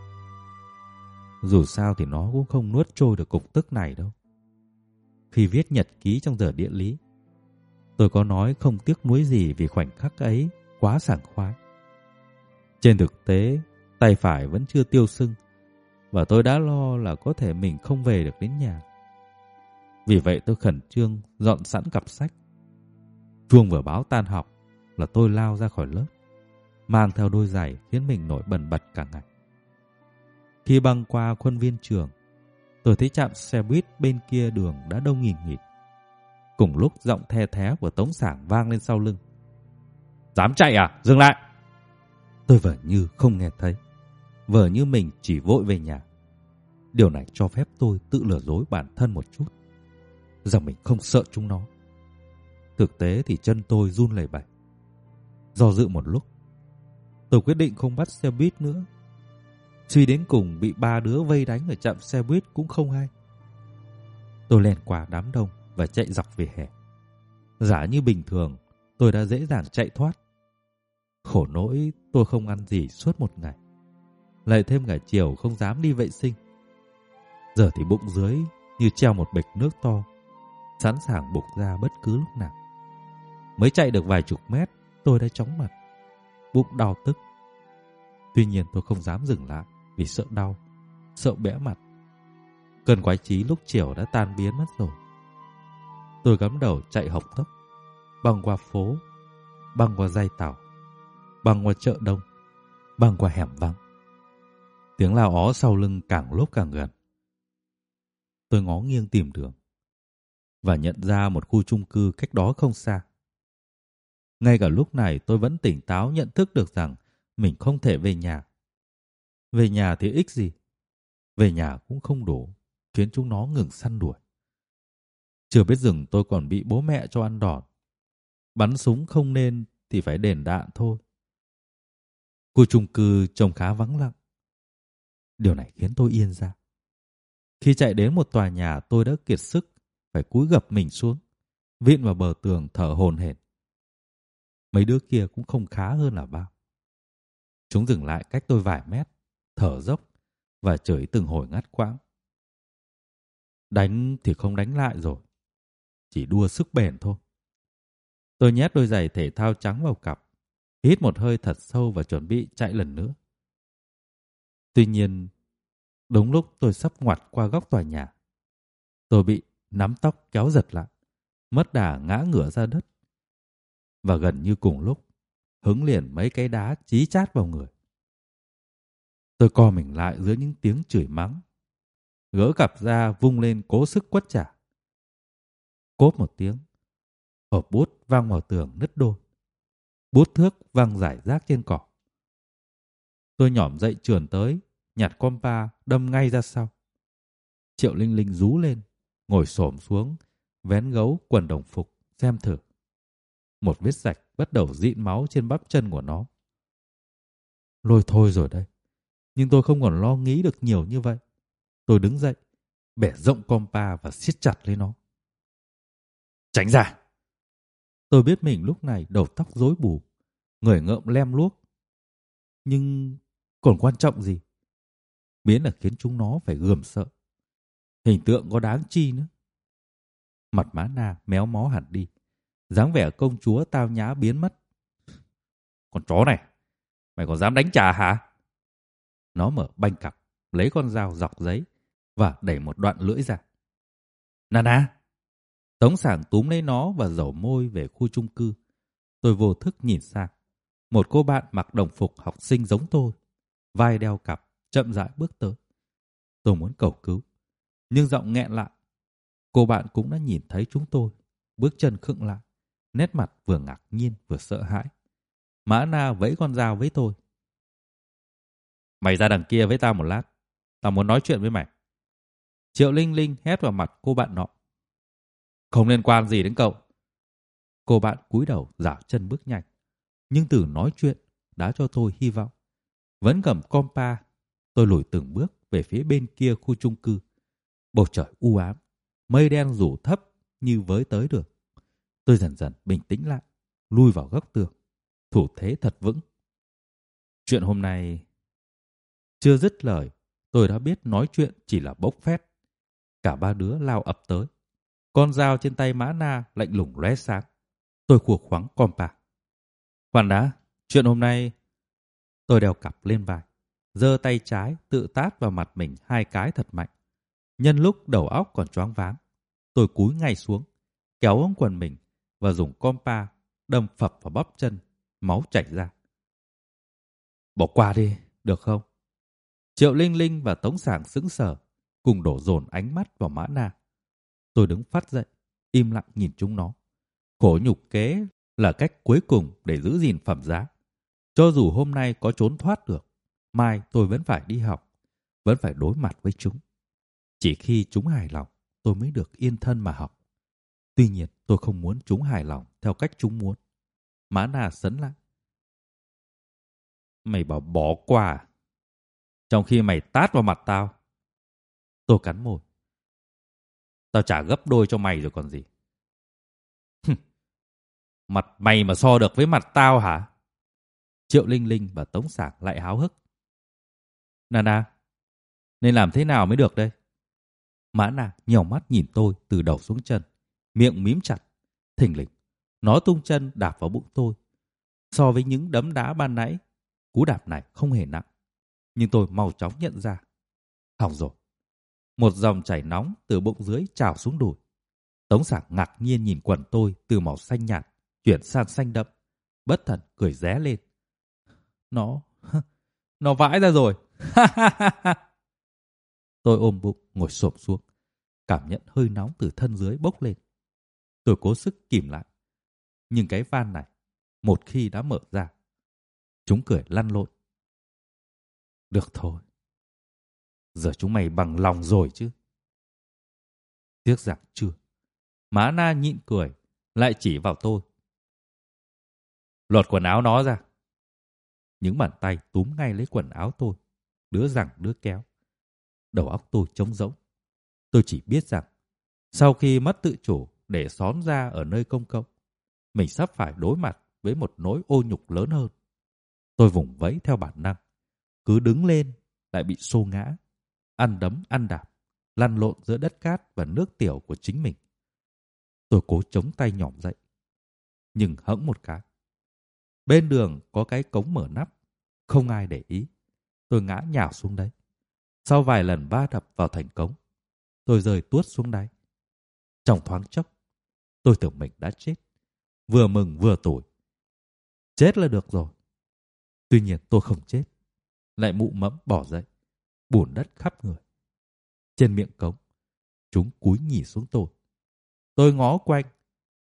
Dù sao thì nó cũng không nuốt trôi được cục tức này đâu. Khi viết nhật ký trong giờ địa lý, tôi có nói không tiếc nuối gì vì khoảnh khắc ấy quá sảng khoái. Trên thực tế, tay phải vẫn chưa tiêu sưng và tôi đã lo là có thể mình không về được đến nhà. Vì vậy tôi khẩn trương dọn sẵn cặp sách. Chuông vừa báo tan học là tôi lao ra khỏi lớp, mang theo đôi giày khiến mình nổi bần bật cả ngày. Khi băng qua khuôn viên trường, tôi thấy trạm xe buýt bên kia đường đã đông nghìn nghịt. Cùng lúc giọng the thé của Tống Sảng vang lên sau lưng. Dám chạy à? Dừng lại! Tôi vờ như không nghe thấy, vờ như mình chỉ vội về nhà. Điều này cho phép tôi tự lừa dối bản thân một chút, rằng mình không sợ chúng nó. Thực tế thì chân tôi run lẩy bẩy. Do dự một lúc, tôi quyết định không bắt xe buýt nữa. Suy đến cùng bị ba đứa vây đánh ở trạm xe buýt cũng không hay. Tôi lèn qua đám đông và chạy dọc vỉa hè. Giả như bình thường, tôi đã dễ dàng chạy thoát. Khổ nỗi tôi không ăn gì suốt một ngày. Lại thêm cả chiều không dám đi vệ sinh. Giờ thì bụng dưới như treo một bịch nước to, sẵn sàng bục ra bất cứ lúc nào. Mới chạy được vài chục mét, tôi đã chóng mặt, bụng đau tức. Tuy nhiên tôi không dám dừng lại vì sợ đau, sợ bẽ mặt. Cơn quái trí lúc chiều đã tan biến mất rồi. Tôi gắm đầu chạy hộc tốc, băng qua phố, băng qua dây tàu, băng qua chợ đông, băng qua hẻm vắng. Tiếng lao ó sau lưng càng lúc càng gần. Tôi ngó nghiêng tìm đường và nhận ra một khu chung cư cách đó không xa. Ngay cả lúc này tôi vẫn tỉnh táo nhận thức được rằng mình không thể về nhà. Về nhà thì ích gì? Về nhà cũng không đủ khiến chúng nó ngừng săn đuổi. Chưa biết dừng tôi còn bị bố mẹ cho ăn đòn. Bắn súng không nên thì phải đền đạn thôi. Khu chung cư trông khá vắng lặng. Điều này khiến tôi yên ra. Khi chạy đến một tòa nhà tôi đã kiệt sức, phải cúi gập mình xuống, vịn vào bờ tường thở hổn hển. Mấy đứa kia cũng không khá hơn là bao. Chúng dừng lại cách tôi vài mét, thở dốc và chửi từng hồi ngắt quãng. Đánh thì không đánh lại rồi, chỉ đua sức bền thôi. Tôi nhét đôi giày thể thao trắng vào cặp, hít một hơi thật sâu và chuẩn bị chạy lần nữa. Tuy nhiên, đúng lúc tôi sắp ngoặt qua góc tòa nhà, tôi bị nắm tóc kéo giật lại, mất đà ngã ngửa ra đất. Và gần như cùng lúc, hứng liền mấy cái đá chí chát vào người. Tôi co mình lại giữa những tiếng chửi mắng, gỡ cặp ra vung lên cố sức quất trả. Cốp một tiếng, Hộp bút văng vào tường nứt đôi. Bút thước văng rải rác trên cỏ. Tôi nhỏm dậy trườn tới, nhặt compa đâm ngay ra sau. Triệu Linh Linh rú lên, ngồi xổm xuống, vén gấu quần đồng phục, xem thử. Một vết rạch bắt đầu dịn máu trên bắp chân của nó. Lôi thôi rồi đây. Nhưng tôi không còn lo nghĩ được nhiều như vậy. Tôi đứng dậy, bẻ rộng compa và siết chặt lấy nó. Tránh ra! Tôi biết mình lúc này đầu tóc rối bù, người ngợm lem luốc. Nhưng còn quan trọng gì? Biến là khiến chúng nó phải gườm sợ. Hình tượng có đáng chi nữa. Mặt má Na méo mó hẳn đi. Dáng vẻ công chúa tao nhã biến mất. Con chó này, mày còn dám đánh trả hả? Nó mở banh cặp, lấy con dao dọc giấy và đẩy một đoạn lưỡi ra. Nana! Tống Sảng túm lấy nó và dẩu môi về khu chung cư. Tôi vô thức nhìn sang. Một cô bạn mặc đồng phục học sinh giống tôi, vai đeo cặp, chậm rãi bước tới. Tôi muốn cầu cứu, nhưng giọng nghẹn lại. Cô bạn cũng đã nhìn thấy chúng tôi, bước chân khựng lại, nét mặt vừa ngạc nhiên vừa sợ hãi. Mã Na vẫy con dao với tôi. Mày ra đằng kia với tao một lát, tao muốn nói chuyện với mày. Triệu Linh Linh hét vào mặt cô bạn nọ. Không liên quan gì đến cậu. Cô bạn cúi đầu dạo chân bước nhanh, nhưng từ nói chuyện đã cho tôi hy vọng. Vẫn cầm compa, tôi lùi từng bước về phía bên kia khu chung cư. Bầu trời u ám, mây đen rủ thấp như với tới được. Tôi dần dần bình tĩnh lại, lui vào góc tường, thủ thế thật vững. Chuyện hôm nay... Chưa dứt lời, tôi đã biết nói chuyện chỉ là bốc phét. Cả ba đứa lao ập tới. Con dao trên tay Mã Na lạnh lùng lóe sáng. Tôi khua khoắng compa. Khoan đã, chuyện hôm nay... Tôi đeo cặp lên vai, giơ tay trái tự tát vào mặt mình hai cái thật mạnh. Nhân lúc đầu óc còn choáng váng, tôi cúi ngay xuống, kéo ống quần mình và dùng compa đâm phập vào bắp chân, máu chảy ra. Bỏ qua đi, được không? Triệu Linh Linh và Tống Sảng sững sờ, cùng đổ dồn ánh mắt vào Mã Na. Tôi đứng phắt dậy, im lặng nhìn chúng nó. Khổ nhục kế là cách cuối cùng để giữ gìn phẩm giá. Cho dù hôm nay có trốn thoát được, mai tôi vẫn phải đi học, vẫn phải đối mặt với chúng. Chỉ khi chúng hài lòng, tôi mới được yên thân mà học. Tuy nhiên, tôi không muốn chúng hài lòng theo cách chúng muốn. Mã Na sấn lại. Mày bảo bỏ qua, trong khi mày tát vào mặt tao. Tôi cắn môi. Tao trả gấp đôi cho mày rồi còn gì. Mặt mày mà so được với mặt tao hả? Triệu Linh Linh và Tống Sảng lại háo hức. Nana, nên làm thế nào mới được đây? Mã Na nhèo mắt nhìn tôi từ đầu xuống chân, miệng mím chặt. Thình lình, nó tung chân đạp vào bụng tôi. So với những đấm đá ban nãy, cú đạp này không hề nặng. Nhưng tôi mau chóng nhận ra. Hỏng rồi. Một dòng chảy nóng từ bụng dưới trào xuống đùi. Tống Sảng ngạc nhiên nhìn quần tôi từ màu xanh nhạt chuyển sang xanh đậm, bất thần cười ré lên. Nó, nó vãi ra rồi. Tôi ôm bụng ngồi xổm xuống, cảm nhận hơi nóng từ thân dưới bốc lên. Tôi cố sức kìm lại. Nhưng cái van này, một khi đã mở ra, chúng cười lăn lộn. Được thôi. Giờ chúng mày bằng lòng rồi chứ. Tiếc rằng chưa. Má Na nhịn cười, lại chỉ vào tôi. Lột quần áo nó ra. Những bàn tay túm ngay lấy quần áo tôi, đứa rằng đứa kéo. Đầu óc tôi trống rỗng. Tôi chỉ biết rằng, sau khi mất tự chủ để xón ra ở nơi công cộng, mình sắp phải đối mặt với một nỗi ô nhục lớn hơn. Tôi vùng vẫy theo bản năng. Cứ đứng lên, lại bị xô ngã. Ăn đấm, ăn đạp, lăn lộn giữa đất cát và nước tiểu của chính mình. Tôi cố chống tay nhỏm dậy. Nhưng hẫng một cái. Bên đường có cái cống mở nắp. Không ai để ý. Tôi ngã nhào xuống đấy. Sau vài lần va đập vào thành cống, tôi rơi tuốt xuống đáy. Trong thoáng chốc, tôi tưởng mình đã chết. Vừa mừng vừa tủi. Chết là được rồi. Tuy nhiên tôi không chết. Lại mụ mẫm bỏ dậy. Bùn đất khắp người. Trên miệng cống, chúng cúi nhỉ xuống tôi. Tôi ngó quanh,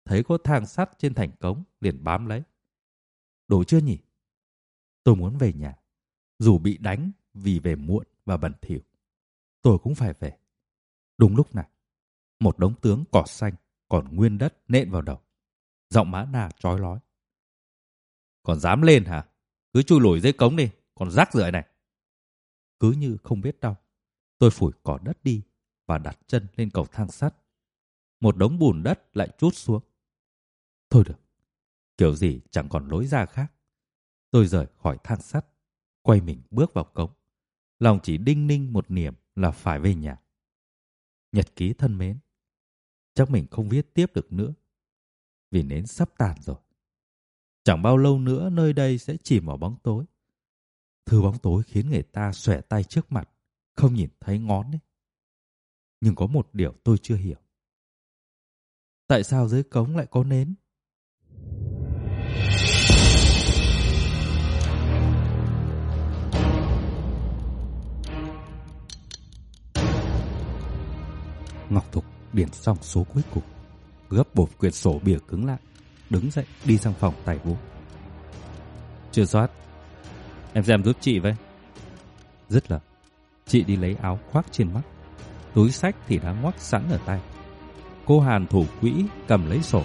thấy có thang sắt trên thành cống liền bám lấy. Đủ chưa nhỉ? Tôi muốn về nhà. Dù bị đánh vì về muộn và bẩn thỉu, tôi cũng phải về. Đúng lúc này, một đống tướng cỏ xanh còn nguyên đất nện vào đầu. Giọng Mã Na chói lói. Còn dám lên hả? Cứ chui lủi dưới cống đi, còn rác rưởi này. Cứ như không biết đau, tôi phủi cỏ đất đi và đặt chân lên cầu thang sắt. Một đống bùn đất lại trút xuống. Thôi được, kiểu gì chẳng còn lối ra khác. Tôi rời khỏi thang sắt, quay mình bước vào cống. Lòng chỉ đinh ninh một niềm là phải về nhà. Nhật ký thân mến, chắc mình không viết tiếp được nữa, vì nến sắp tàn rồi. Chẳng bao lâu nữa nơi đây sẽ chìm vào bóng tối. Thứ bóng tối khiến người ta xòe tay trước mặt, không nhìn thấy ngón đấy. Nhưng có một điều tôi chưa hiểu. Tại sao dưới cống lại có nến? Ngọc Thục điền xong số cuối cùng, gấp một quyển sổ bìa cứng lại, đứng dậy đi sang phòng tài vụ. Chưa soát, em xem giúp chị với. Dứt lời, chị đi lấy áo khoác trên mắt, túi xách thì đã ngoắc sẵn ở tay. Cô Hàn thủ quỹ cầm lấy sổ.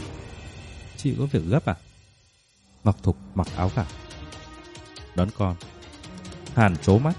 Chị có việc gấp à? Ngọc Thục mặc áo cả. Đón con. Hàn trố mắt.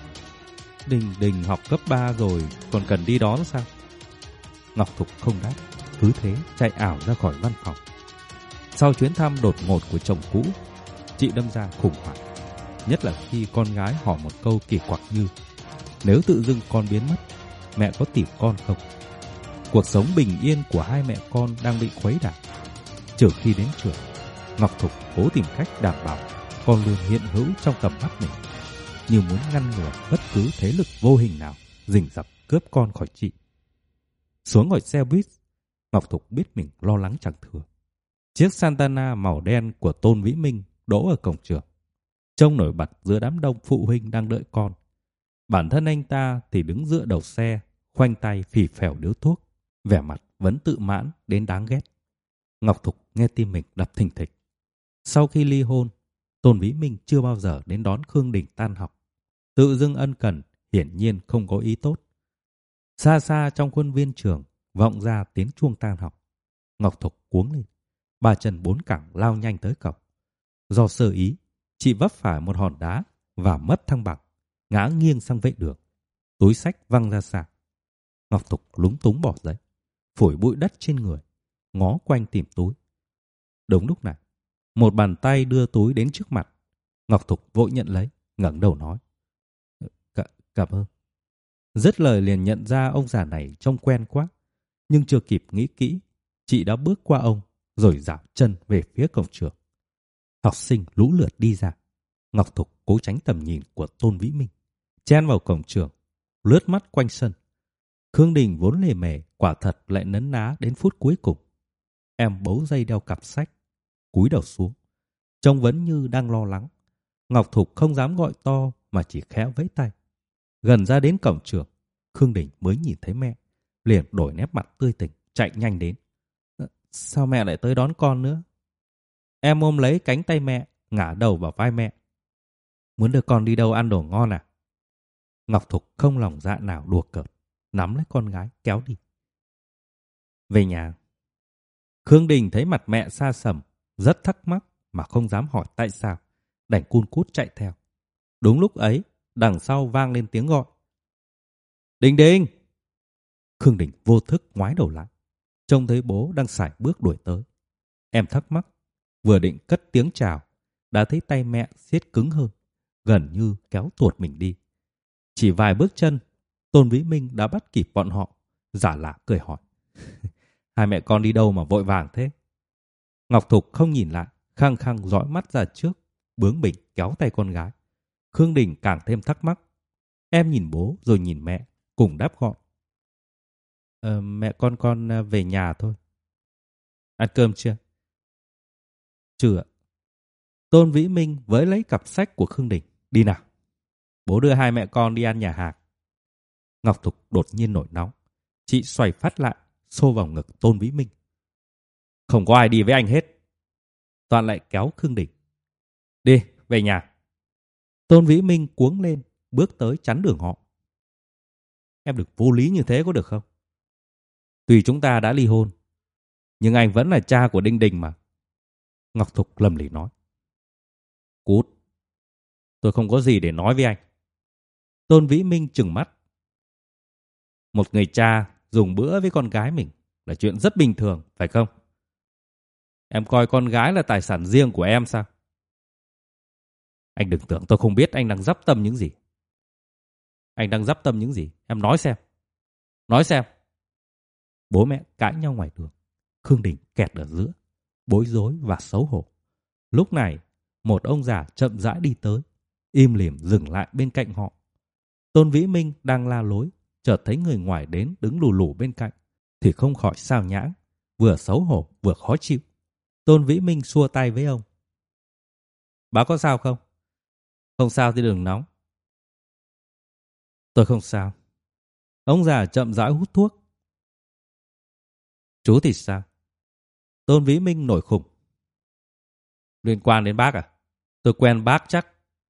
Đình Đình học cấp ba rồi, còn cần đi đón sao? Ngọc Thục không đáp, cứ thế chạy ảo ra khỏi văn phòng. Sau chuyến thăm đột ngột của chồng cũ, chị đâm ra khủng hoảng. Nhất là khi con gái hỏi một câu kỳ quặc như: nếu tự dưng con biến mất, mẹ có tìm con không? Cuộc sống bình yên của hai mẹ con đang bị khuấy đảo. Trừ khi đến trường, Ngọc Thục cố tìm cách đảm bảo con luôn hiện hữu trong tầm mắt mình, như muốn ngăn ngừa bất cứ thế lực vô hình nào rình rập cướp con khỏi chị. Xuống ngồi xe buýt, Ngọc Thục biết mình lo lắng chẳng thừa. Chiếc Santana màu đen của Tôn Vĩ Minh đỗ ở cổng trường, trông nổi bật giữa đám đông phụ huynh đang đợi con. Bản thân anh ta thì đứng dựa đầu xe, khoanh tay phì phèo điếu thuốc, vẻ mặt vẫn tự mãn đến đáng ghét. Ngọc Thục nghe tim mình đập thình thịch. Sau khi ly hôn, Tôn Vĩ Minh chưa bao giờ đến đón Khương Đình tan học. Tự dưng ân cần, hiển nhiên không có ý tốt. Xa xa trong khuôn viên trường, vọng ra tiếng chuông tan học. Ngọc Thục cuống lên, ba chân bốn cẳng lao nhanh tới cổng. Do sơ ý, chị vấp phải một hòn đá và mất thăng bằng, ngã nghiêng sang vệ đường. Túi xách văng ra xa. Ngọc Thục lúng túng bỏ dậy, phủi bụi đất trên người, ngó quanh tìm túi. Đúng lúc này, một bàn tay đưa túi đến trước mặt. Ngọc Thục vội nhận lấy, ngẩng đầu nói: C- cảm ơn. Dứt lời liền nhận ra ông già này trông quen quá, nhưng chưa kịp nghĩ kỹ, chị đã bước qua ông rồi dạo chân về phía cổng trường. Học sinh lũ lượt đi ra. Ngọc Thục cố tránh tầm nhìn của Tôn Vĩ Minh, chen vào cổng trường, lướt mắt quanh sân. Khương Đình vốn lề mề, quả thật lại nấn ná đến phút cuối cùng. Em bấu dây đeo cặp sách, cúi đầu xuống, trông vẫn như đang lo lắng. Ngọc Thục không dám gọi to mà chỉ khẽ vẫy tay. Gần ra đến cổng trường, Khương Đình mới nhìn thấy mẹ, liền đổi nét mặt tươi tỉnh, chạy nhanh đến. Sao mẹ lại tới đón con nữa? Em ôm lấy cánh tay mẹ, ngả đầu vào vai mẹ. Muốn đưa con đi đâu ăn đồ ngon à? Ngọc Thục không lòng dạ nào đùa cợt, nắm lấy con gái kéo đi. Về nhà. Khương Đình thấy mặt mẹ xa sầm, rất thắc mắc mà không dám hỏi tại sao, đành cun cút chạy theo. Đúng lúc ấy, đằng sau vang lên tiếng gọi. Đình Đình! Khương Đình vô thức ngoái đầu lại, trông thấy bố đang sải bước đuổi tới. Em thắc mắc, vừa định cất tiếng chào, đã thấy tay mẹ siết cứng hơn, gần như kéo tuột mình đi. Chỉ vài bước chân, Tôn Vĩ Minh đã bắt kịp bọn họ, giả lạ cười hỏi. Hai mẹ con đi đâu mà vội vàng thế? Ngọc Thục không nhìn lại, khăng khăng dõi mắt ra trước, bướng bỉnh kéo tay con gái. Khương Đình càng thêm thắc mắc. Em nhìn bố rồi nhìn mẹ, cùng đáp gọn. Ờ, mẹ con con về nhà thôi. Ăn cơm chưa? Chưa. Tôn Vĩ Minh với lấy cặp sách của Khương Đình. Đi nào, bố đưa hai mẹ con đi ăn nhà hàng. Ngọc Thục đột nhiên nổi nóng. Chị xoay phát lại, xô vào ngực Tôn Vĩ Minh. Không có ai đi với anh hết. Toàn lại kéo Khương Đình. Đi, về nhà. Tôn Vĩ Minh cuống lên, bước tới chắn đường họ. Em đừng vô lý như thế có được không? Tuy chúng ta đã ly hôn, nhưng anh vẫn là cha của Đinh Đình mà. Ngọc Thục lầm lì nói. Cút. Tôi không có gì để nói với anh. Tôn Vĩ Minh trừng mắt. Một người cha dùng bữa với con gái mình là chuyện rất bình thường, phải không? Em coi con gái là tài sản riêng của em sao? Anh đừng tưởng tôi không biết anh đang dắp tâm những gì. Anh đang dắp tâm những gì? Em nói xem. Nói xem. Bố mẹ cãi nhau ngoài đường. Khương Đình kẹt ở giữa, bối rối và xấu hổ. Lúc này, một ông già chậm rãi đi tới, im lìm dừng lại bên cạnh họ. Tôn Vĩ Minh đang la lối, chợt thấy người ngoài đến đứng lù lù bên cạnh, thì không khỏi sao nhãng, vừa xấu hổ vừa khó chịu. Tôn Vĩ Minh xua tay với ông. Bác có sao không? Không sao thì đừng nóng. Tôi không sao. Ông già chậm rãi hút thuốc. Chú thì sao? Tôn Vĩ Minh nổi khùng. Liên quan đến bác à? Tôi quen bác chắc.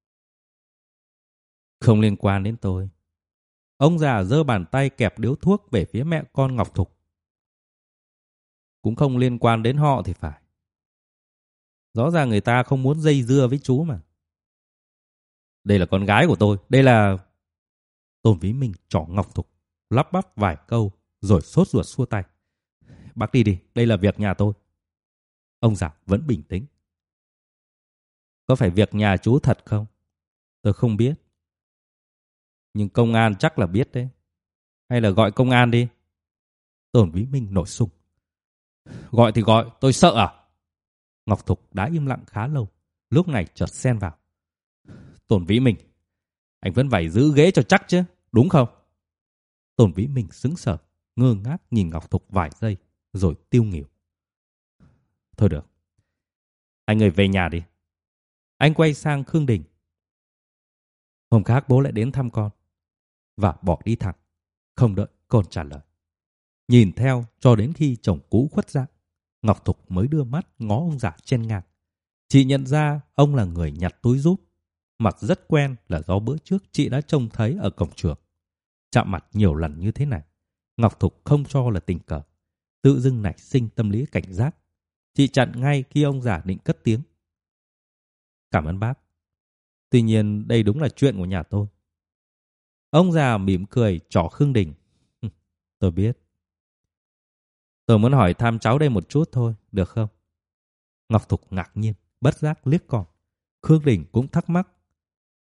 Không liên quan đến tôi. Ông già giơ bàn tay kẹp điếu thuốc về phía mẹ con Ngọc Thục. Cũng không liên quan đến họ thì phải. Rõ ràng người ta không muốn dây dưa với chú mà. Đây là con gái của tôi. Đây là... Tôn Vĩ Minh trỏ Ngọc Thục, lắp bắp vài câu rồi sốt ruột xua tay. Bác đi đi, đây là việc nhà tôi. Ông già vẫn bình tĩnh. Có phải việc nhà chú thật không? Tôi không biết. Nhưng công an chắc là biết đấy. Hay là gọi công an đi. Tôn Vĩ Minh nổi sung. Gọi thì gọi, tôi sợ à? Ngọc Thục đã im lặng khá lâu, lúc này chợt xen vào. Tôn Vĩ Minh, anh vẫn phải giữ ghế cho chắc chứ, đúng không? Tôn Vĩ Minh sững sờ, ngơ ngác nhìn Ngọc Thục vài giây, rồi tiêu nghỉu. Thôi được, anh người về nhà đi. Anh quay sang Khương Đình. Hôm khác bố lại đến thăm con. Và bỏ đi thẳng, không đợi con trả lời. Nhìn theo cho đến khi chồng cũ khuất dạng, Ngọc Thục mới đưa mắt ngó ông già chen ngang. Chị nhận ra ông là người nhặt túi giúp. Mặt rất quen là do bữa trước chị đã trông thấy ở cổng trường. Chạm mặt nhiều lần như thế này, Ngọc Thục không cho là tình cờ. Tự dưng nảy sinh tâm lý cảnh giác. Chị chặn ngay khi ông già định cất tiếng. Cảm ơn bác. Tuy nhiên đây đúng là chuyện của nhà tôi. Ông già mỉm cười trỏ Khương Đình. Tôi biết. Tôi muốn hỏi thăm cháu đây một chút thôi, được không? Ngọc Thục ngạc nhiên, bất giác liếc con. Khương Đình cũng thắc mắc.